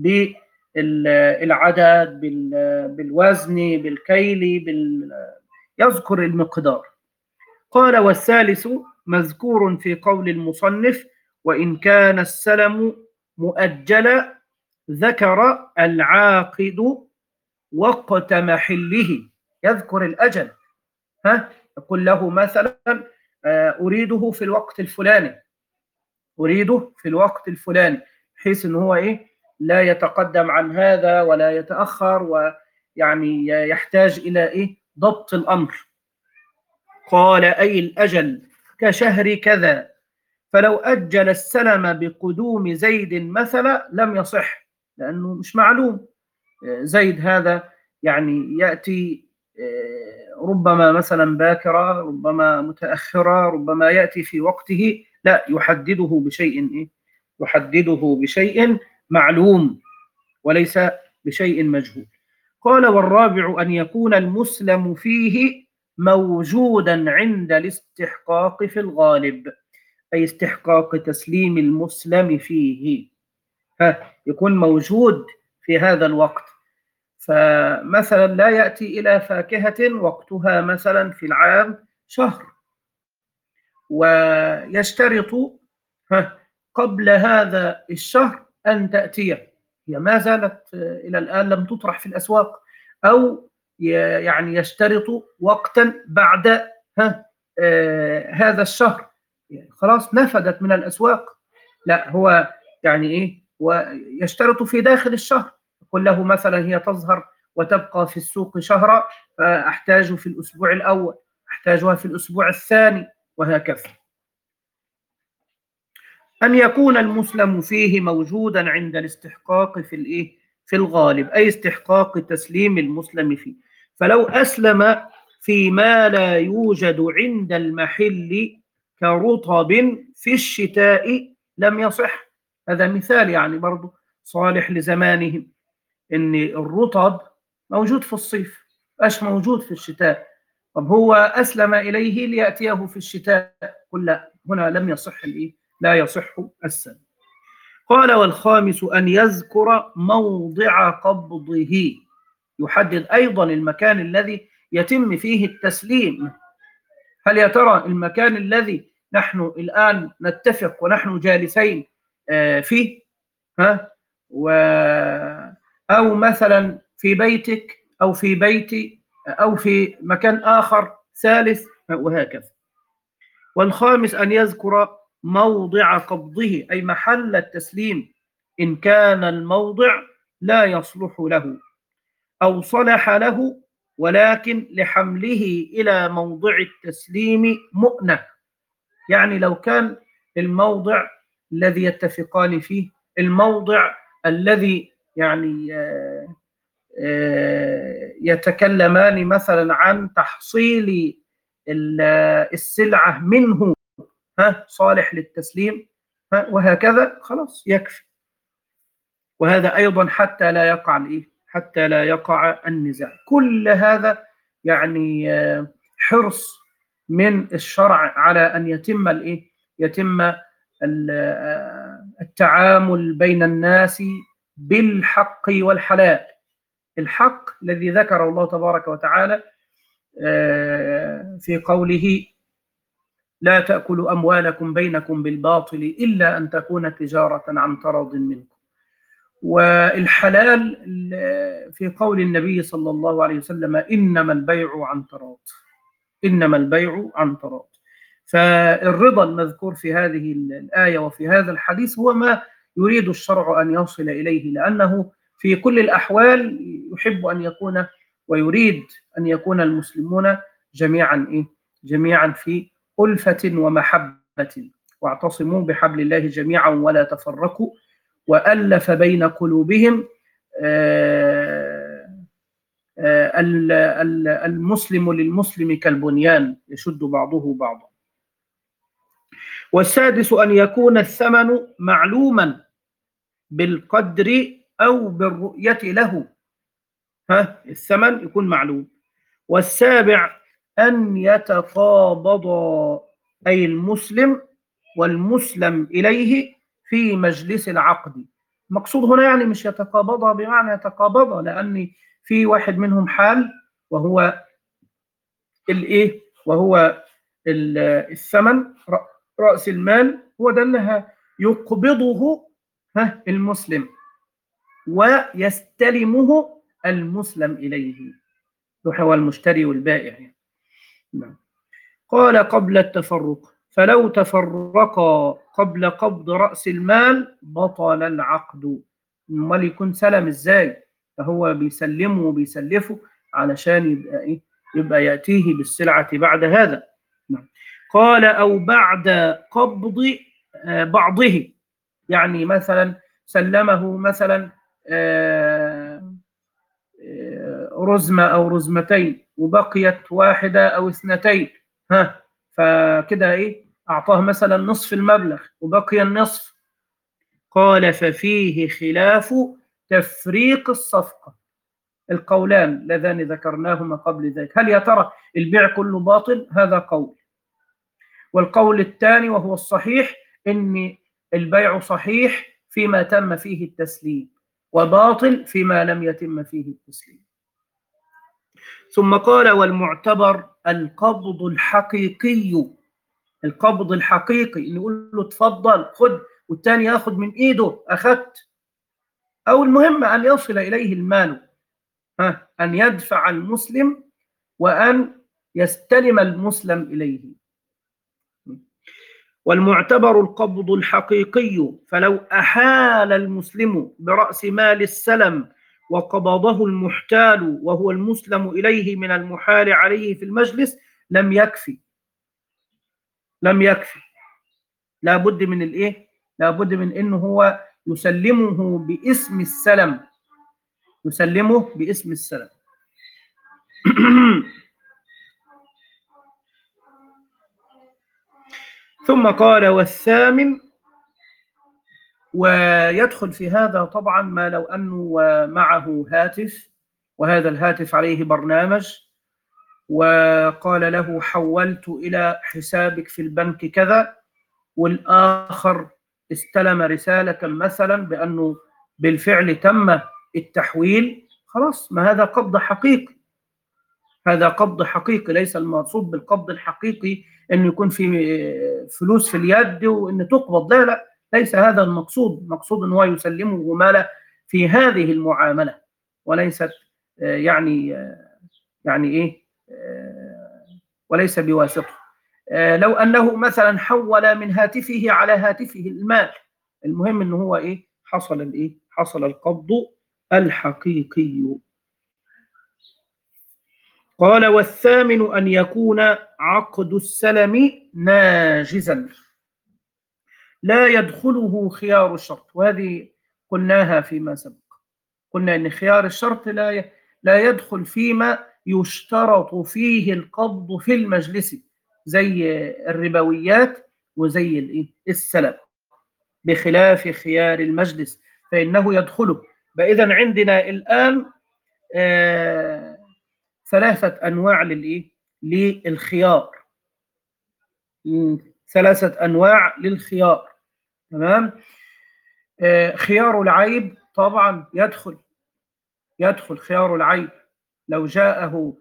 بالعدد، بالوزن، بالكيل، بال... يذكر المقدار. قال: والثالث مذكور في قول المصنف: وإن كان السلم مؤجلا ذكر العاقد وقت محله. يذكر الأجل، ها، يقول له مثلا أريده في الوقت الفلاني، أريده في الوقت الفلاني، بحيث أنه هو إيه؟ لا يتقدم عن هذا ولا يتأخر، ويعني يحتاج إلى إيه؟ ضبط الأمر. قال: أي الأجل كشهر كذا، فلو أجل السلم بقدوم زيد مثلا لم يصح، لأنه مش معلوم زيد هذا يعني يأتي ربما مثلا باكرة، ربما متأخرة، ربما يأتي في وقته، لا، يحدده بشيء إيه؟ يحدده بشيء معلوم وليس بشيء مجهول. قال: والرابع أن يكون المسلم فيه موجودا عند الاستحقاق في الغالب، أي استحقاق تسليم المسلم فيه، ها، يكون موجود في هذا الوقت. فمثلا لا يأتي إلى فاكهة وقتها مثلا في العام شهر، ويشترط ها قبل هذا الشهر أن تأتي، هي ما زالت إلى الآن لم تطرح في الأسواق، أو يعني يشترط وقتا بعد ها آه هذا الشهر، يعني خلاص نفدت من الأسواق، لا، هو يعني إيه، ويشترط في داخل الشهر، يقول له مثلا هي تظهر وتبقى في السوق شهرا، فأحتاج في الأسبوع الأول، أحتاجها في الأسبوع الثاني، وهكذا. أن يكون المسلم فيه موجودا عند الاستحقاق في الإيه؟ في الغالب، أي استحقاق تسليم المسلم فيه. فلو أسلم فيما لا يوجد عند المحل كرطب في الشتاء لم يصح. هذا مثال يعني برضو صالح لزمانهم، إن الرطب موجود في الصيف، مش موجود في الشتاء. طب هو أسلم إليه ليأتيه في الشتاء، قل لا، هنا لم يصح الإيه؟ لا يصح السلم. قال: والخامس أن يذكر موضع قبضه، يحدد أيضا المكان الذي يتم فيه التسليم. هل يا ترى المكان الذي نحن الآن نتفق ونحن جالسين فيه، ها، و أو مثلا في بيتك أو في بيتي أو في مكان آخر ثالث، وهكذا. والخامس أن يذكر موضع قبضه، أي محل التسليم، إن كان الموضع لا يصلح له أو صلح له، ولكن لحمله إلى موضع التسليم مؤنة. يعني لو كان الموضع الذي يتفقان فيه الموضع الذي يعني يتكلمان مثلا عن تحصيل السلعة منه ها صالح للتسليم، ها وهكذا، خلاص يكفي. وهذا أيضا حتى لا يقع الإيه؟ حتى لا يقع النزاع. كل هذا يعني حرص من الشرع على أن يتم الإيه؟ يتم التعامل بين الناس بالحق والحلال، الحق الذي ذكره الله تبارك وتعالى في قوله: لا تأكلوا أموالكم بينكم بالباطل إلا أن تكون تجارة عن تراض منكم. والحلال في قول النبي صلى الله عليه وسلم: إنما البيع عن تراض، إنما البيع عن تراض. فالرضا المذكور في هذه الآية وفي هذا الحديث هو ما يريد الشرع أن يصل إليه، لأنه في كل الأحوال يحب أن يكون ويريد أن يكون المسلمون جميعا إيه؟ جميعا في ألفة ومحبة. واعتصموا بحبل الله جميعا ولا تفرقوا وألف بين قلوبهم. آه آه المسلم للمسلم كالبنيان يشد بعضه بعضا. والسادس أن يكون الثمن معلوما بالقدر أو بالرؤية له. ها الثمن يكون معلوم. والسابع أن يتقابض أي المسلم والمسلم إليه في مجلس العقد. المقصود هنا يعني مش يتقابضها بمعنى يتقابضها، لأن في واحد منهم حال وهو الإيه وهو الثمن رأس المال، هو ده اللي يقبضه ها المسلم ويستلمه المسلم إليه، هو المشتري والبائع يعني. قال: قبل التفرق، فلو تفرقا قبل قبض رأس المال بطل العقد. امال يكون سلم ازاي؟ فهو بيسلمه وبيسلفه علشان يبقى ايه؟ يبقى يأتيه بالسلعة بعد هذا. قال: أو بعد قبض بعضه، يعني مثلا سلمه مثلا رزمة أو رزمتين وبقيت واحدة أو اثنتين، ها فكده إيه أعطاه مثلا نصف المبلغ وبقي النصف. قال: ففيه خلاف تفريق الصفقة. القولان اللذان ذكرناهما قبل ذلك، هل يا ترى البيع كله باطل؟ هذا قول. والقول الثاني وهو الصحيح ان البيع صحيح فيما تم فيه التسليم وباطل فيما لم يتم فيه التسليم. ثم قال: والمعتبر القبض الحقيقي. القبض الحقيقي نقول له اتفضل خد، والثاني ياخد من ايده اخذت، او المهم ان يصل اليه المال، ها ان يدفع المسلم وان يستلم المسلم اليه. والمعتبر القبض الحقيقي، فلو أحال المسلم برأس مال السلم وقبضه المحتال وهو المسلم إليه من المحال عليه في المجلس لم يكفي. لم يكفي لا بد من الإيه؟ لا بد من إنه هو يسلمه باسم السلم، يسلمه باسم السلم. ثم قال: والثامن، ويدخل في هذا طبعا ما لو أنه معه هاتف وهذا الهاتف عليه برنامج وقال له حولت إلى حسابك في البنك كذا، والآخر استلم رسالة مثلا بأنه بالفعل تم التحويل، خلاص ما هذا قبض حقيقي. هذا قبض حقيقي، ليس المقصود بالقبض الحقيقي أن يكون في فلوس في اليد وأن تقبض، لا لا، ليس هذا المقصود. المقصود أنه يسلمه ماله في هذه المعاملة، وليست يعني يعني إيه وليس بواسطة. لو أنه مثلا حول من هاتفه على هاتفه المال، المهم أنه هو إيه حصل الإيه حصل القبض الحقيقي. قال: والثامن أن يكون عقد السلم ناجزا لا يدخله خيار الشرط. وهذه قلناها فيما سبق، قلنا أن خيار الشرط لا لا يدخل فيما يشترط فيه القبض في المجلس، زي الربويات وزي الإيه السلم، بخلاف خيار المجلس فإنه يدخله. فإذا عندنا الآن آه ثلاثة أنواع للإيه؟ للخيار. ثلاثة أنواع للخيار، تمام؟ آه خيار العيب طبعا يدخل، يدخل خيار العيب. لو جاءه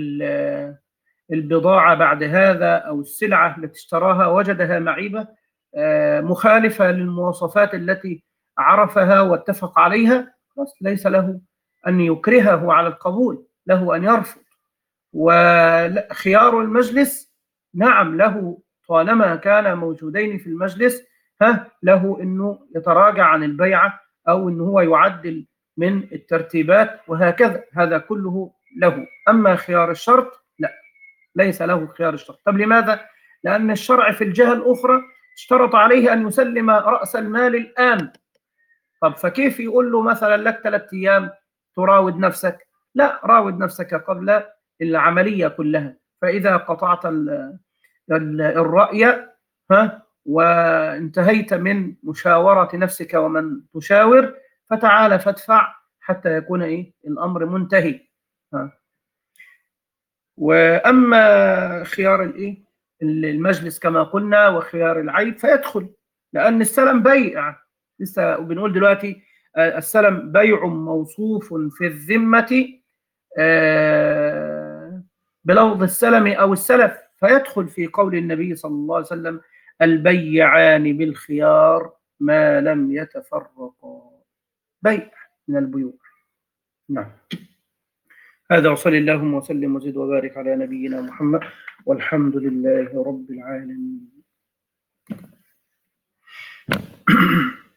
البضاعة بعد هذا أو السلعة التي اشتراها وجدها معيبة مخالفة للمواصفات التي عرفها واتفق عليها، ليس له أن يكرهه على القبول، له أن يرفض. وخيار المجلس نعم له، طالما كان موجودين في المجلس ها له أنه يتراجع عن البيعة أو أنه هو يعدل من الترتيبات وهكذا، هذا كله له. أما خيار الشرط لا، ليس له خيار الشرط. طب لماذا؟ لأن الشرع في الجهة الأخرى اشترط عليه أن يسلم رأس المال الآن. طب فكيف يقول له مثلا لك ثلاثة أيام تراود نفسك؟ لا، راود نفسك قبل العملية كلها. فإذا قطعت الرأي ها وانتهيت من مشاورة نفسك ومن تشاور، فتعال فادفع حتى يكون إيه الأمر منتهي. ها. وأما خيار الإيه المجلس كما قلنا وخيار العيب فيدخل، لأن السلم بيع. لسه بنقول دلوقتي السلم بيع موصوف في الذمة بلفظ السلم أو السلف، فيدخل في قول النبي صلى الله عليه وسلم البيعان بالخيار ما لم يتفرقا. بيع من البيوع. نعم. هذا وصلى اللهم وسلم وزد وبارك على نبينا محمد والحمد لله رب العالمين.